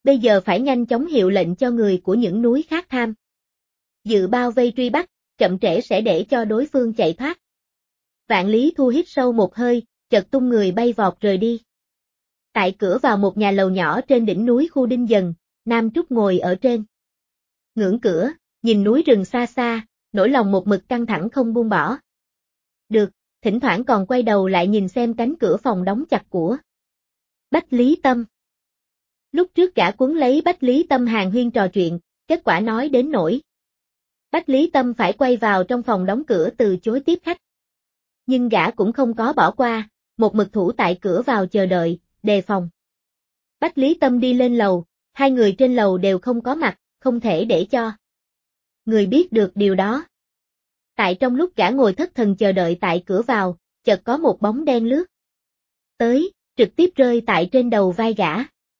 A: bây giờ phải nhanh chóng hiệu lệnh cho người của những núi khác tham dự bao vây truy bắt, chậm trễ sẽ để cho đối phương chạy thoát. Vạn Lý Thu hít sâu một hơi, chợt tung người bay vọt rời đi. Tại cửa vào một nhà lầu nhỏ trên đỉnh núi khu Đinh Dần, Nam Trúc ngồi ở trên ngưỡng cửa, nhìn núi rừng xa xa, nỗi lòng một mực căng thẳng không buông bỏ. Được, thỉnh thoảng còn quay đầu lại nhìn xem cánh cửa phòng đóng chặt của Bách Lý Tâm. Lúc trước gã quấn lấy Bách Lý Tâm hàn huyên trò chuyện, kết quả nói đến nỗi Bách Lý Tâm phải quay vào trong phòng đóng cửa từ chối tiếp khách. Nhưng gã cũng không có bỏ qua, một mực thủ tại cửa vào chờ đợi, đề phòng. Bách Lý Tâm đi lên lầu, hai người trên lầu đều không có mặt, không thể để cho người biết được điều đó. Tại trong lúc gã ngồi thất thần chờ đợi tại cửa vào, chợt có một bóng đen lướt tới, trực tiếp rơi tại trên đầu vai gã.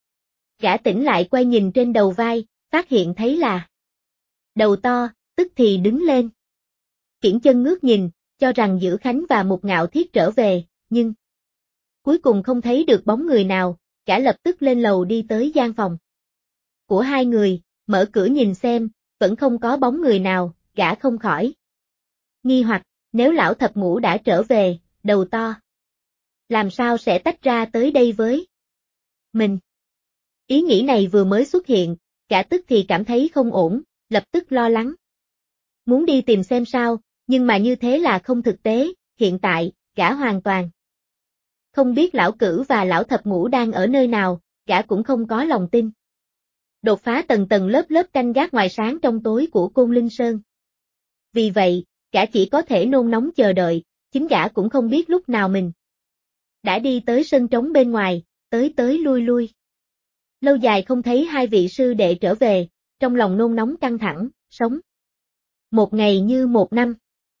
A: Gã tỉnh lại quay nhìn trên đầu vai, phát hiện thấy là đầu to, tức thì đứng lên. Kiển Chân ngước nhìn, cho rằng Dữ Khánh và Mục Ngạo Thiết trở về, nhưng cuối cùng không thấy được bóng người nào, gã lập tức lên lầu đi tới gian phòng của hai người, mở cửa nhìn xem, vẫn không có bóng người nào, gã không khỏi nghi hoặc, nếu lão thập ngũ đã trở về, đầu to làm sao sẽ tách ra tới đây với mình? Ý nghĩ này vừa mới xuất hiện, gã tức thì cảm thấy không ổn, lập tức lo lắng. Muốn đi tìm xem sao, nhưng mà như thế là không thực tế, hiện tại, gã hoàn toàn không biết lão cửu và lão thập ngũ đang ở nơi nào, gã cũng không có lòng tin đột phá tầng tầng lớp lớp canh gác ngoài sáng trong tối của Côn Linh Sơn. Vì vậy, gã chỉ có thể nôn nóng chờ đợi, chính gã cũng không biết lúc nào mình đã đi tới sân trống bên ngoài, tới lui lui. Lâu dài không thấy hai vị sư đệ trở về, trong lòng nôn nóng căng thẳng, sống một ngày như một năm.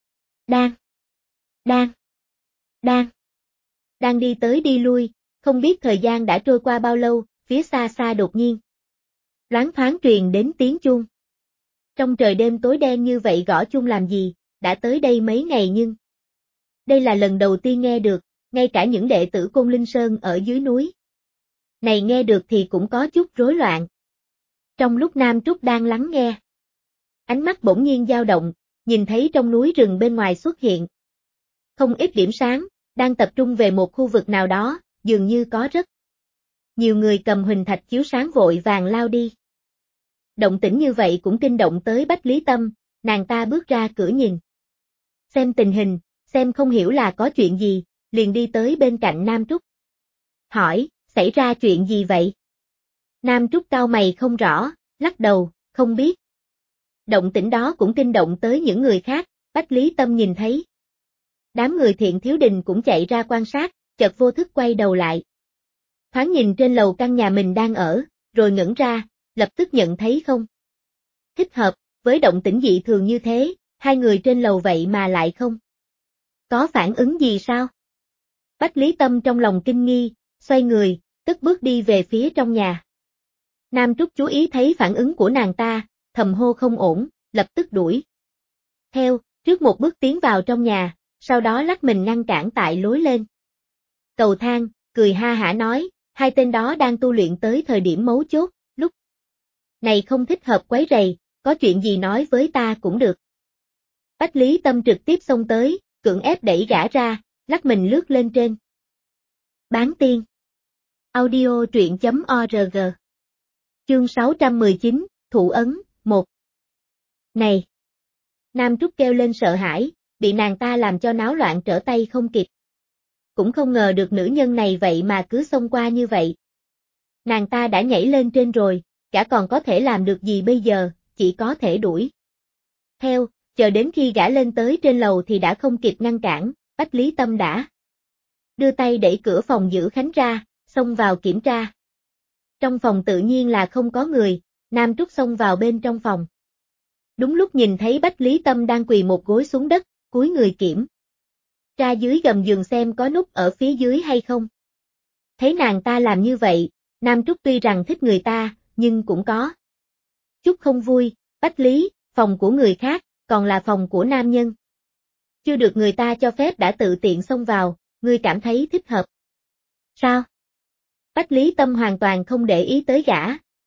A: Đang đi tới đi lui, không biết thời gian đã trôi qua bao lâu, phía xa xa đột nhiên loáng thoáng truyền đến tiếng chuông. Trong trời đêm tối đen như vậy gõ chuông làm gì, đã tới đây mấy ngày nhưng đây là lần đầu tiên nghe được, ngay cả những đệ tử Côn Linh Sơn ở dưới núi này nghe được thì cũng có chút rối loạn. Trong lúc Nam Trúc đang lắng nghe, ánh mắt bỗng nhiên dao động, nhìn thấy trong núi rừng bên ngoài xuất hiện không ít điểm sáng, đang tập trung về một khu vực nào đó, dường như có rất nhiều người cầm huỳnh thạch chiếu sáng vội vàng lao đi. Động tĩnh như vậy cũng kinh động tới Bách Lý Tâm, nàng ta bước ra cửa nhìn xem tình hình, xem không hiểu là có chuyện gì, liền đi tới bên cạnh Nam Trúc. Hỏi, xảy ra chuyện gì vậy? Nam Trúc cau mày không rõ, lắc đầu, không biết. Động tĩnh đó cũng kinh động tới những người khác, Bách Lý Tâm nhìn thấy đám người Thiện Thiếu Đình cũng chạy ra quan sát, chợt vô thức quay đầu lại. Thoáng nhìn trên lầu căn nhà mình đang ở, rồi ngẩn ra, lập tức nhận thấy không thích hợp, với động tĩnh dị thường như thế, hai người trên lầu vậy mà lại không có phản ứng gì sao? Bách Lý Tâm trong lòng kinh nghi, xoay người, tức bước đi về phía trong nhà. Nam Trúc chú ý thấy phản ứng của nàng ta, thầm hô không ổn, lập tức đuổi theo, trước một bước tiến vào trong nhà, sau đó lách mình ngăn cản tại lối lên cầu thang, cười ha hả nói, hai tên đó đang tu luyện tới thời điểm mấu chốt, lúc này không thích hợp quấy rầy, có chuyện gì nói với ta cũng được. Bách Lý Tâm trực tiếp xông tới, cưỡng ép đẩy gã ra, lách mình lướt lên trên bán tiên. Audio truyện.org. Chương 619, Thụ Ấn, 1. Này! Nam Trúc kêu lên sợ hãi, bị nàng ta làm cho náo loạn trở tay không kịp. Cũng không ngờ được nữ nhân này vậy mà cứ xông qua như vậy. Nàng ta đã nhảy lên trên rồi, gã còn có thể làm được gì bây giờ, chỉ có thể đuổi theo, chờ đến khi gã lên tới trên lầu thì đã không kịp ngăn cản, Bách Lý Tâm đã đưa tay đẩy cửa phòng Dữ Khánh ra, xông vào kiểm tra. Trong phòng tự nhiên là không có người, Nam Trúc xông vào bên trong phòng. Đúng lúc nhìn thấy Bách Lý Tâm đang quỳ một gối xuống đất, cúi người kiểm tra dưới gầm giường xem có nút ở phía dưới hay không. Thấy nàng ta làm như vậy, Nam Trúc tuy rằng thích người ta, nhưng cũng có chút không vui, Bách Lý, phòng của người khác, còn là phòng của nam nhân. Chưa được người ta cho phép đã tự tiện xông vào, ngươi cảm thấy thích hợp sao? Bách Lý Tâm hoàn toàn không để ý tới gã,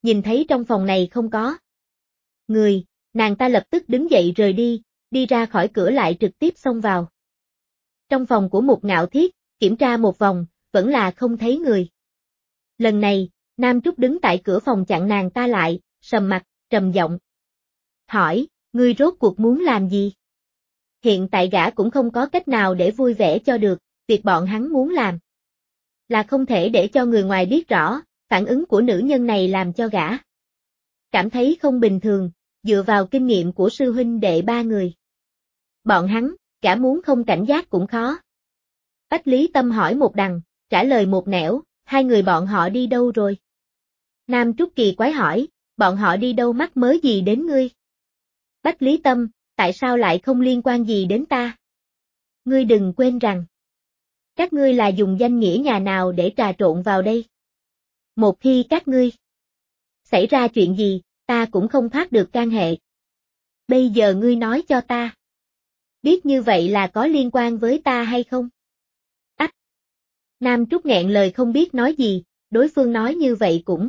A: nhìn thấy trong phòng này không có người, nàng ta lập tức đứng dậy rời đi, đi ra khỏi cửa lại trực tiếp xông vào. Trong phòng của Mục Ngạo Thiết, kiểm tra một vòng, vẫn là không thấy người. Lần này, Nam Trúc đứng tại cửa phòng chặn nàng ta lại, sầm mặt, trầm giọng. Hỏi, ngươi rốt cuộc muốn làm gì? Hiện tại gã cũng không có cách nào để vui vẻ cho được, việc bọn hắn muốn làm là không thể để cho người ngoài biết rõ, phản ứng của nữ nhân này làm cho gã cảm thấy không bình thường, dựa vào kinh nghiệm của sư huynh đệ ba người. Bọn hắn, gã muốn không cảnh giác cũng khó. Bách Lý Tâm hỏi một đằng, trả lời một nẻo, hai người bọn họ đi đâu rồi? Nam Trúc kỳ quái hỏi, bọn họ đi đâu mắc mớ gì đến ngươi? Bách Lý Tâm, tại sao lại không liên quan gì đến ta? Ngươi đừng quên rằng, các ngươi là dùng danh nghĩa nhà nào để trà trộn vào đây? Một khi các ngươi xảy ra chuyện gì, ta cũng không thoát được can hệ. Bây giờ ngươi nói cho ta, biết như vậy là có liên quan với ta hay không? Ách! Nam Trúc nghẹn lời không biết nói gì, đối phương nói như vậy cũng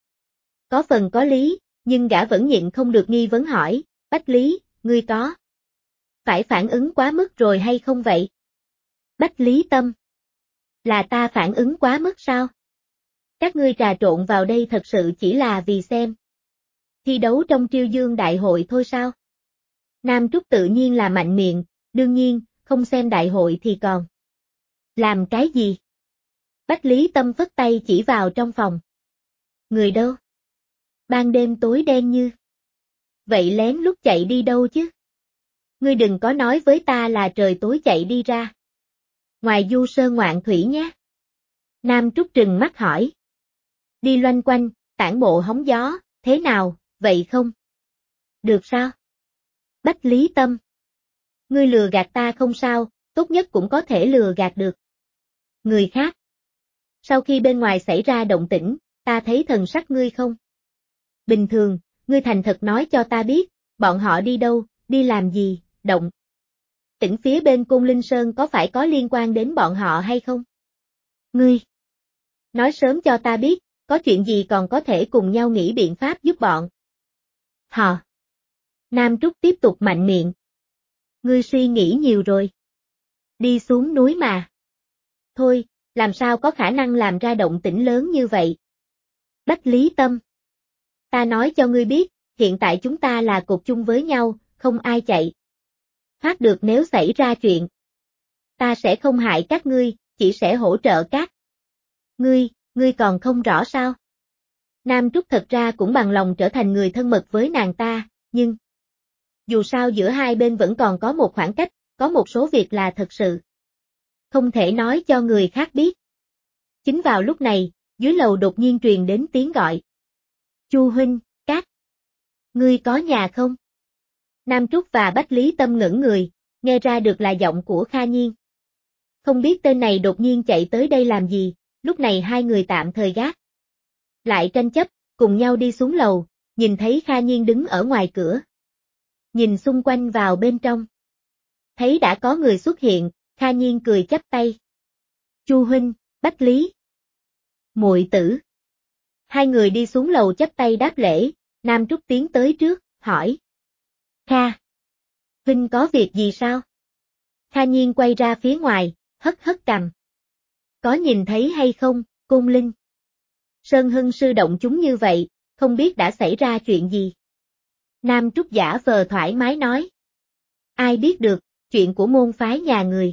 A: có phần có lý, nhưng gã vẫn nhịn không được nghi vấn hỏi, Bách Lý, ngươi có phải phản ứng quá mức rồi hay không vậy? Bách Lý Tâm, là ta phản ứng quá mức sao? Các ngươi trà trộn vào đây thật sự chỉ là vì xem thi đấu trong Triêu Dương Đại hội thôi sao? Nam Trúc tự nhiên là mạnh miệng, đương nhiên, không xem đại hội thì còn làm cái gì? Bách Lý Tâm phất tay chỉ vào trong phòng. Người đâu? Ban đêm tối đen như vậy lén lút chạy đi đâu chứ? Ngươi đừng có nói với ta là trời tối chạy đi ra ngoài du sơn ngoạn thủy nhé. Nam Trúc trừng mắt hỏi. Đi loanh quanh, tản bộ hóng gió, thế nào, vậy không? Được sao? Bách Lý Tâm. Ngươi lừa gạt ta không sao, tốt nhất cũng có thể lừa gạt được người khác. Sau khi bên ngoài xảy ra động tĩnh, ta thấy thần sắc ngươi không bình thường, ngươi thành thật nói cho ta biết, bọn họ đi đâu, đi làm gì, động tĩnh phía bên Côn Linh Sơn có phải có liên quan đến bọn họ hay không? Ngươi nói sớm cho ta biết, có chuyện gì còn có thể cùng nhau nghĩ biện pháp giúp bọn họ. Nam Trúc tiếp tục mạnh miệng. Ngươi suy nghĩ nhiều rồi. Đi xuống núi mà. Thôi, làm sao có khả năng làm ra động tĩnh lớn như vậy? Bách Lý Tâm. Ta nói cho ngươi biết, hiện tại chúng ta là cột chung với nhau, không ai chạy thoát được nếu xảy ra chuyện. Ta sẽ không hại các ngươi, chỉ sẽ hỗ trợ các ngươi còn không rõ sao? Nam Trúc thật ra cũng bằng lòng trở thành người thân mật với nàng ta, nhưng dù sao giữa hai bên vẫn còn có một khoảng cách, có một số việc là thật sự không thể nói cho người khác biết. Chính vào lúc này, dưới lầu đột nhiên truyền đến tiếng gọi. Chu huynh, các ngươi có nhà không? Nam Trúc và Bách Lý Tâm ngẩn người, nghe ra được là giọng của Kha Nhiên. Không biết tên này đột nhiên chạy tới đây làm gì, lúc này hai người tạm thời gác lại tranh chấp, cùng nhau đi xuống lầu, nhìn thấy Kha Nhiên đứng ở ngoài cửa. Nhìn xung quanh vào bên trong. Thấy đã có người xuất hiện, Kha Nhiên cười chắp tay. Chu huynh, Bách Lý, muội tử. Hai người đi xuống lầu chắp tay đáp lễ, Nam Trúc tiến tới trước, hỏi. Kha, huynh có việc gì sao? Kha Nhiên quay ra phía ngoài, hất hất cằm. Có nhìn thấy hay không, Côn Linh? Sơn Hưng sư động chúng như vậy, không biết đã xảy ra chuyện gì. Nam Trúc giả vờ thoải mái nói. Ai biết được, chuyện của môn phái nhà người.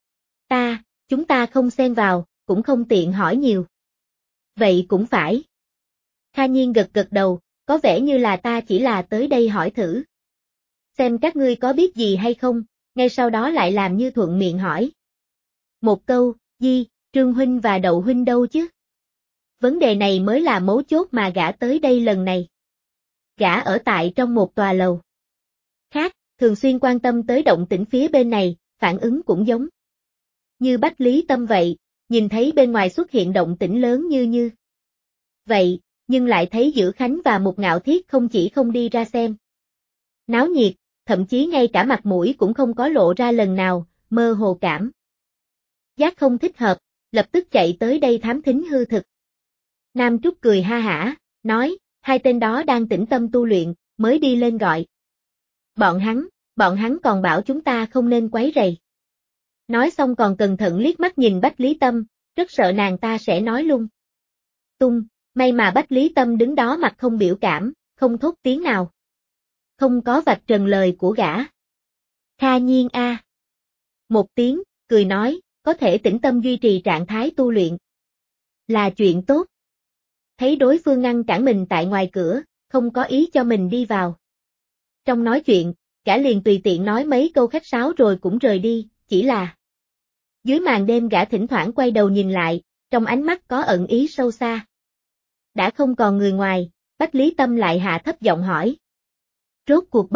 A: Chúng ta không xen vào, cũng không tiện hỏi nhiều. Vậy cũng phải. Kha Nhiên gật gật đầu, có vẻ như là ta chỉ là tới đây hỏi thử. Xem các ngươi có biết gì hay không, ngay sau đó lại làm như thuận miệng hỏi. Một câu, Trương huynh và Đậu huynh đâu chứ? Vấn đề này mới là mấu chốt mà gã tới đây lần này. Gã ở tại trong một tòa lầu khác, thường xuyên quan tâm tới động tĩnh phía bên này, phản ứng cũng giống như Bách Lý Tâm vậy, nhìn thấy bên ngoài xuất hiện động tĩnh lớn như vậy, nhưng lại thấy Dữ Khánh và Mục Ngạo Thiết không chỉ không đi ra xem náo nhiệt, thậm chí ngay cả mặt mũi cũng không có lộ ra lần nào, mơ hồ cảm giác không thích hợp, lập tức chạy tới đây thám thính hư thực. Nam Trúc cười ha hả, nói, Hai tên đó đang tĩnh tâm tu luyện, mới đi lên gọi. Bọn hắn còn bảo chúng ta không nên quấy rầy. Nói xong còn cẩn thận liếc mắt nhìn Bách Lý Tâm, rất sợ nàng ta sẽ nói lung tung, may mà Bách Lý Tâm đứng đó mặt không biểu cảm, không thốt tiếng nào. Không có vạch trần lời của gã. Kha nhiên a. Một tiếng, cười nói, có thể tĩnh tâm duy trì trạng thái tu luyện. Là chuyện tốt. Thấy đối phương ngăn cản mình tại ngoài cửa, không có ý cho mình đi vào. Trong nói chuyện, gã liền tùy tiện nói mấy câu khách sáo rồi cũng rời đi, chỉ là dưới màn đêm gã thỉnh thoảng quay đầu nhìn lại, trong ánh mắt có ẩn ý sâu xa. Đã không còn người ngoài, Bách Lý Tâm lại hạ thấp giọng hỏi. Rốt cuộc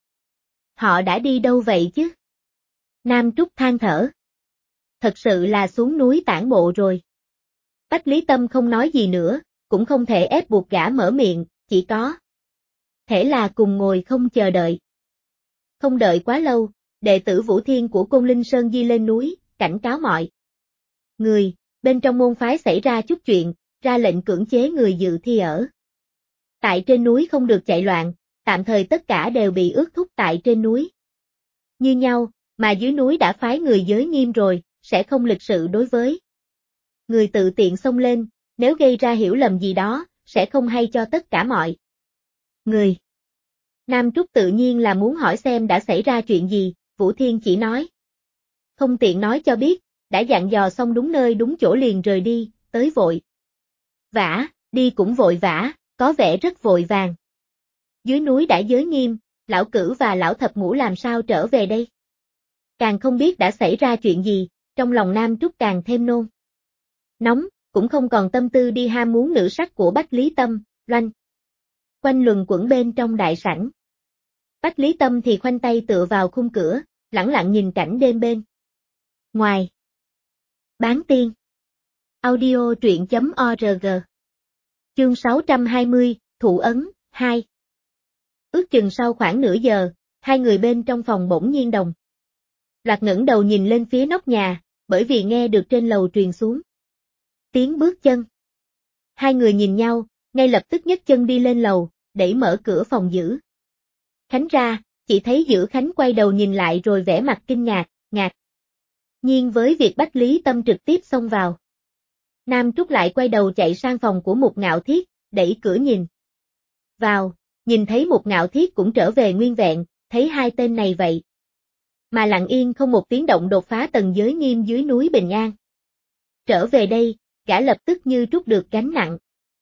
A: họ đã đi đâu vậy chứ? Nam Trúc than thở. Thật sự là xuống núi tản bộ rồi. Bách Lý Tâm không nói gì nữa, cũng không thể ép buộc gã mở miệng, chỉ có thể là cùng ngồi không chờ đợi. Không đợi quá lâu, đệ tử Vũ Thiên của Côn Linh Sơn di lên núi, cảnh cáo mọi người, bên trong môn phái xảy ra chút chuyện, ra lệnh cưỡng chế người dự thi ở. Tại trên núi không được chạy loạn, tạm thời tất cả đều bị ước thúc tại trên núi. Như nhau, mà dưới núi đã phái người giới nghiêm rồi, sẽ không lịch sự đối với người tự tiện xông lên, nếu gây ra hiểu lầm gì đó, sẽ không hay cho tất cả mọi người. Nam Trúc tự nhiên là muốn hỏi xem đã xảy ra chuyện gì, Vũ Thiên chỉ nói. Không tiện nói cho biết, đã dặn dò xong đúng nơi đúng chỗ liền rời đi, tới vội vã, đi cũng vội vã, có vẻ rất vội vàng. Dưới núi đã giới nghiêm, lão Cửu và lão Thập Ngũ làm sao trở về đây? Càng không biết đã xảy ra chuyện gì, trong lòng Nam Trúc càng thêm nôn nóng, cũng không còn tâm tư đi ham muốn nữ sắc của Bách Lý Tâm, loanh quanh luẩn quẩn bên trong đại sảnh. Bách Lý Tâm thì khoanh tay tựa vào khung cửa, lẳng lặng nhìn cảnh đêm bên ngoài. Bán tiên. Audio truyện.org. Chương 620, Thụ Ấn, 2. Ước chừng sau khoảng nửa giờ, hai người bên trong phòng bỗng nhiên đồng loạt ngẩng đầu nhìn lên phía nóc nhà, bởi vì nghe được trên lầu truyền xuống tiếng bước chân. Hai người nhìn nhau, ngay lập tức nhấc chân đi lên lầu, đẩy mở cửa phòng giữ Khánh ra, chỉ thấy Giữ Khánh quay đầu nhìn lại rồi vẻ mặt kinh ngạc, ngạc nhiên với việc Bách Lý Tâm trực tiếp xông vào. Nam Trúc lại quay đầu chạy sang phòng của Mục Ngạo Thiết, đẩy cửa nhìn vào, nhìn thấy Mục Ngạo Thiết cũng trở về nguyên vẹn, thấy hai tên này vậy mà lặng yên không một tiếng động đột phá tầng giới nghiêm dưới núi Bình An. Trở về đây, gã lập tức như trút được gánh nặng.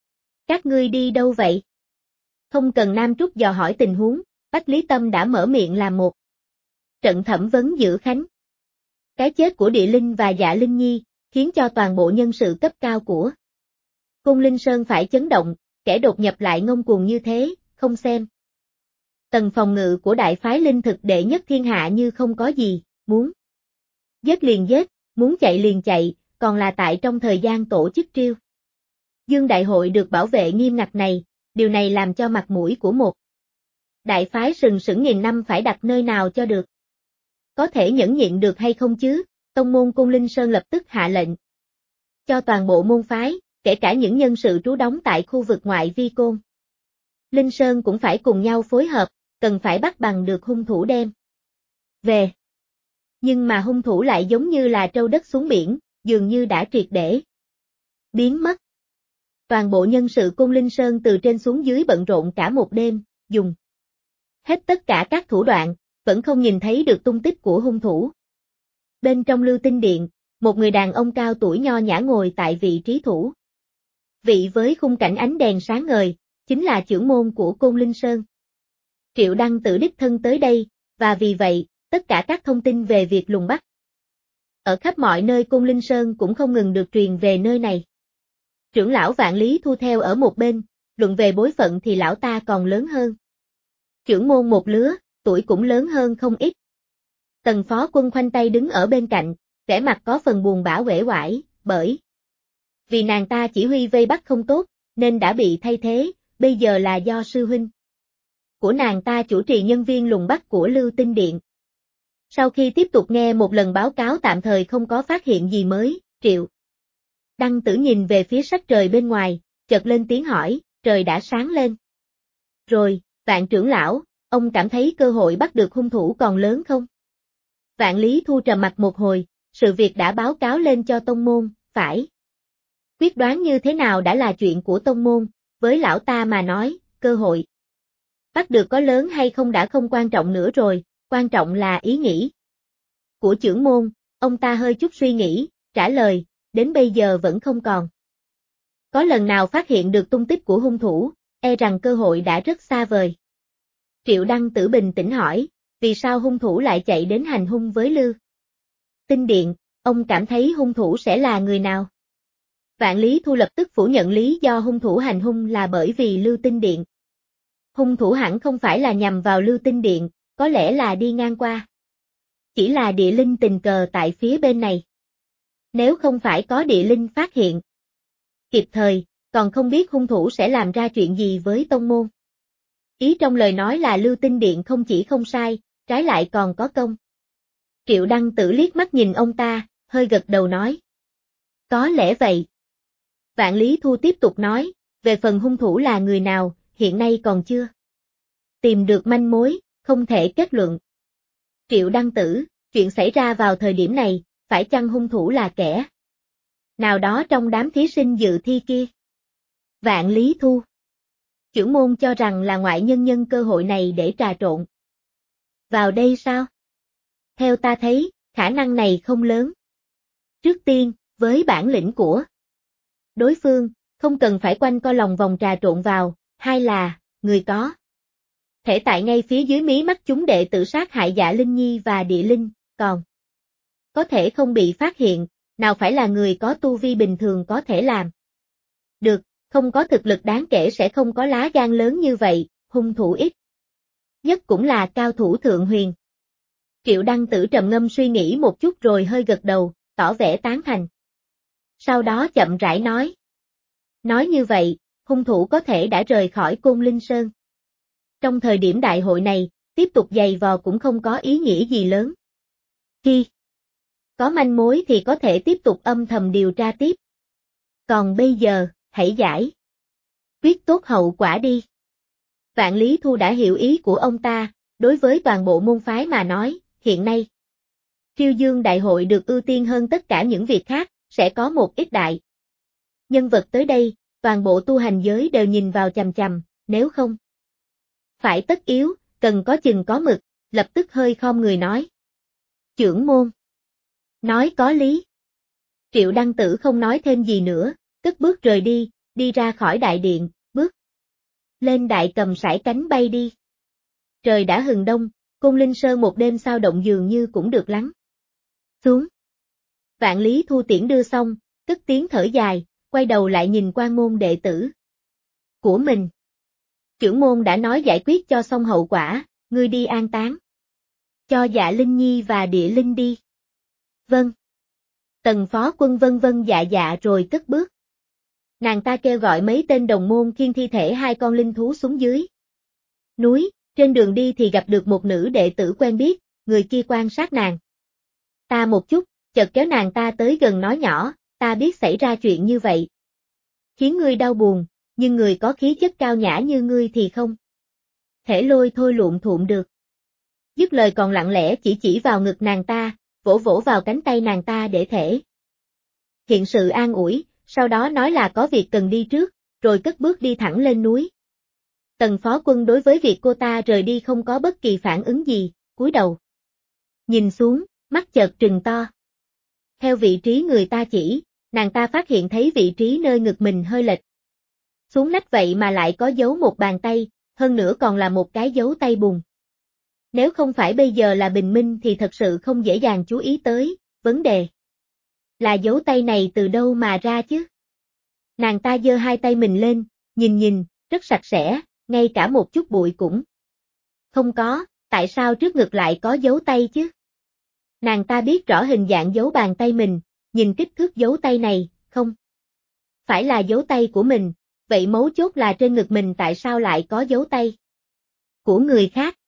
A: Các ngươi đi đâu vậy? Không cần Nam Trúc dò hỏi tình huống, Bách Lý Tâm đã mở miệng làm một trận thẩm vấn Giữ Khánh. Cái chết của Địa Linh và Dạ Linh Nhi, khiến cho toàn bộ nhân sự cấp cao của Côn Linh Sơn phải chấn động, kẻ đột nhập lại ngông cuồng như thế, không xem tầng phòng ngự của đại phái linh thực đệ nhất thiên hạ như không có gì, muốn giết liền giết, muốn chạy liền chạy, còn là tại trong thời gian tổ chức Triêu Dương Đại hội được bảo vệ nghiêm ngặt này, điều này làm cho mặt mũi của một đại phái sừng sững nghìn năm phải đặt nơi nào cho được. Có thể nhẫn nhịn được hay không chứ? Tông môn Côn Linh Sơn lập tức hạ lệnh cho toàn bộ môn phái, kể cả những nhân sự trú đóng tại khu vực ngoại vi Côn Linh Sơn cũng phải cùng nhau phối hợp, cần phải bắt bằng được hung thủ đem về. Nhưng mà hung thủ lại giống như là trâu đất xuống biển, dường như đã triệt để biến mất. Toàn bộ nhân sự Côn Linh Sơn từ trên xuống dưới bận rộn cả một đêm, dùng hết tất cả các thủ đoạn, vẫn không nhìn thấy được tung tích của hung thủ. Bên trong Lưu Tinh Điện, một người đàn ông cao tuổi nho nhã ngồi tại vị trí thủ vị với khung cảnh ánh đèn sáng ngời, chính là trưởng môn của Côn Linh Sơn. Triệu Đăng tự đích thân tới đây, và vì vậy, tất cả các thông tin về việc lùng bắt ở khắp mọi nơi Côn Linh Sơn cũng không ngừng được truyền về nơi này. Trưởng lão Vạn Lý Thu theo ở một bên, luận về bối phận thì lão ta còn lớn hơn trưởng môn một lứa, tuổi cũng lớn hơn không ít. Tần Phó Quân khoanh tay đứng ở bên cạnh, vẻ mặt có phần buồn bã uể oải, bởi vì nàng ta chỉ huy vây bắt không tốt, nên đã bị thay thế, bây giờ là do sư huynh của nàng ta chủ trì nhân viên lùng bắt của Lưu Tinh Điện. Sau khi tiếp tục nghe một lần báo cáo tạm thời không có phát hiện gì mới, Triệu Đăng Tử nhìn về phía sắc trời bên ngoài, chợt lên tiếng hỏi, trời đã sáng lên. Rồi, Vạn trưởng lão, ông cảm thấy cơ hội bắt được hung thủ còn lớn không? Vạn Lý Thu trầm mặt một hồi, sự việc đã báo cáo lên cho tông môn, phải. Quyết đoán như thế nào đã là chuyện của tông môn, với lão ta mà nói, cơ hội bắt được có lớn hay không đã không quan trọng nữa rồi, quan trọng là ý nghĩ của trưởng môn. Ông ta hơi chút suy nghĩ, trả lời, đến bây giờ vẫn không còn có lần nào phát hiện được tung tích của hung thủ, e rằng cơ hội đã rất xa vời. Triệu Đăng Tử bình tĩnh hỏi, vì sao hung thủ lại chạy đến hành hung với Lưu Tinh Điện, ông cảm thấy hung thủ sẽ là người nào? Vạn Lý Thu lập tức phủ nhận lý do hung thủ hành hung là bởi vì Lưu Tinh Điện. Hung thủ hẳn không phải là nhằm vào Lưu Tinh Điện, có lẽ là đi ngang qua. Chỉ là địa linh tình cờ tại phía bên này. Nếu không phải có địa linh phát hiện kịp thời, còn không biết hung thủ sẽ làm ra chuyện gì với tông môn. Ý trong lời nói là Lưu Tinh Điện không chỉ không sai, trái lại còn có công. Triệu Đăng Tử liếc mắt nhìn ông ta, hơi gật đầu nói. Có lẽ vậy. Vạn Lý Thu tiếp tục nói, về phần hung thủ là người nào, hiện nay còn chưa tìm được manh mối, không thể kết luận. Triệu Đăng Tử, chuyện xảy ra vào thời điểm này, phải chăng hung thủ là kẻ nào đó trong đám thí sinh dự thi kia? Vạn Lý Thu. Chưởng môn cho rằng là ngoại nhân nhân cơ hội này để trà trộn vào đây sao? Theo ta thấy, khả năng này không lớn. Trước tiên, với bản lĩnh của đối phương, không cần phải quanh co lòng vòng trà trộn vào, hay là, người có thể tại ngay phía dưới mí mắt chúng đệ tử sát hại Dạ Linh Nhi và Địa Linh, còn có thể không bị phát hiện, nào phải là người có tu vi bình thường có thể làm được, không có thực lực đáng kể sẽ không có lá gan lớn như vậy, hung thủ ít nhất cũng là cao thủ thượng huyền. Triệu Đăng Tử trầm ngâm suy nghĩ một chút rồi hơi gật đầu, tỏ vẻ tán thành. Sau đó chậm rãi nói. Nói như vậy, hung thủ có thể đã rời khỏi Côn Linh Sơn. Trong thời điểm đại hội này, tiếp tục giày vò cũng không có ý nghĩa gì lớn. Khi có manh mối thì có thể tiếp tục âm thầm điều tra tiếp. Còn bây giờ, hãy giải quyết tốt hậu quả đi. Vạn Lý Thu đã hiểu ý của ông ta, đối với toàn bộ môn phái mà nói, hiện nay Phiêu Dương Đại hội được ưu tiên hơn tất cả những việc khác, sẽ có một ít đại nhân vật tới đây, toàn bộ tu hành giới đều nhìn vào chằm chằm, nếu không phải tất yếu, cần có chừng có mực, lập tức hơi khom người nói. Chưởng môn. Nói có lý. Triệu Đăng Tử không nói thêm gì nữa, cất bước rời đi, đi ra khỏi đại điện, bước lên đại cầm sải cánh bay đi. Trời đã hừng đông, Côn Linh Sơn một đêm sao động dường như cũng được lắng xuống. Vạn Lý Thu tiễn đưa xong, cất tiếng thở dài, quay đầu lại nhìn quan môn đệ tử của mình. Chưởng môn đã nói giải quyết cho xong hậu quả, ngươi đi an táng cho Dạ Linh Nhi và Địa Linh đi. Vâng. Tần phó quân vân vân dạ dạ rồi cất bước. Nàng ta kêu gọi mấy tên đồng môn khiêng thi thể hai con linh thú xuống dưới núi, trên đường đi thì gặp được một nữ đệ tử quen biết, người kia quan sát nàng ta một chút, chợt kéo nàng ta tới gần nói nhỏ, ta biết xảy ra chuyện như vậy khiến ngươi đau buồn, nhưng người có khí chất cao nhã như ngươi thì không thể lôi thôi luộm thuộm được. Dứt lời còn lặng lẽ chỉ vào ngực nàng ta, vỗ vỗ vào cánh tay nàng ta để thể hiện sự an ủi, sau đó nói là có việc cần đi trước, rồi cất bước đi thẳng lên núi. Tần phó quân đối với việc cô ta rời đi không có bất kỳ phản ứng gì, cúi đầu nhìn xuống, mắt chợt trừng to. Theo vị trí người ta chỉ, nàng ta phát hiện thấy vị trí nơi ngực mình hơi lệch xuống nách vậy mà lại có dấu một bàn tay, hơn nữa còn là một cái dấu tay bùn. Nếu không phải bây giờ là bình minh thì thật sự không dễ dàng chú ý tới, vấn đề là dấu tay này từ đâu mà ra chứ? Nàng ta giơ hai tay mình lên, nhìn, rất sạch sẽ, ngay cả một chút bụi cũng không có, tại sao trước ngực lại có dấu tay chứ? Nàng ta biết rõ hình dạng dấu bàn tay mình, nhìn kích thước dấu tay này, không phải là dấu tay của mình, vậy mấu chốt là trên ngực mình tại sao lại có dấu tay của người khác?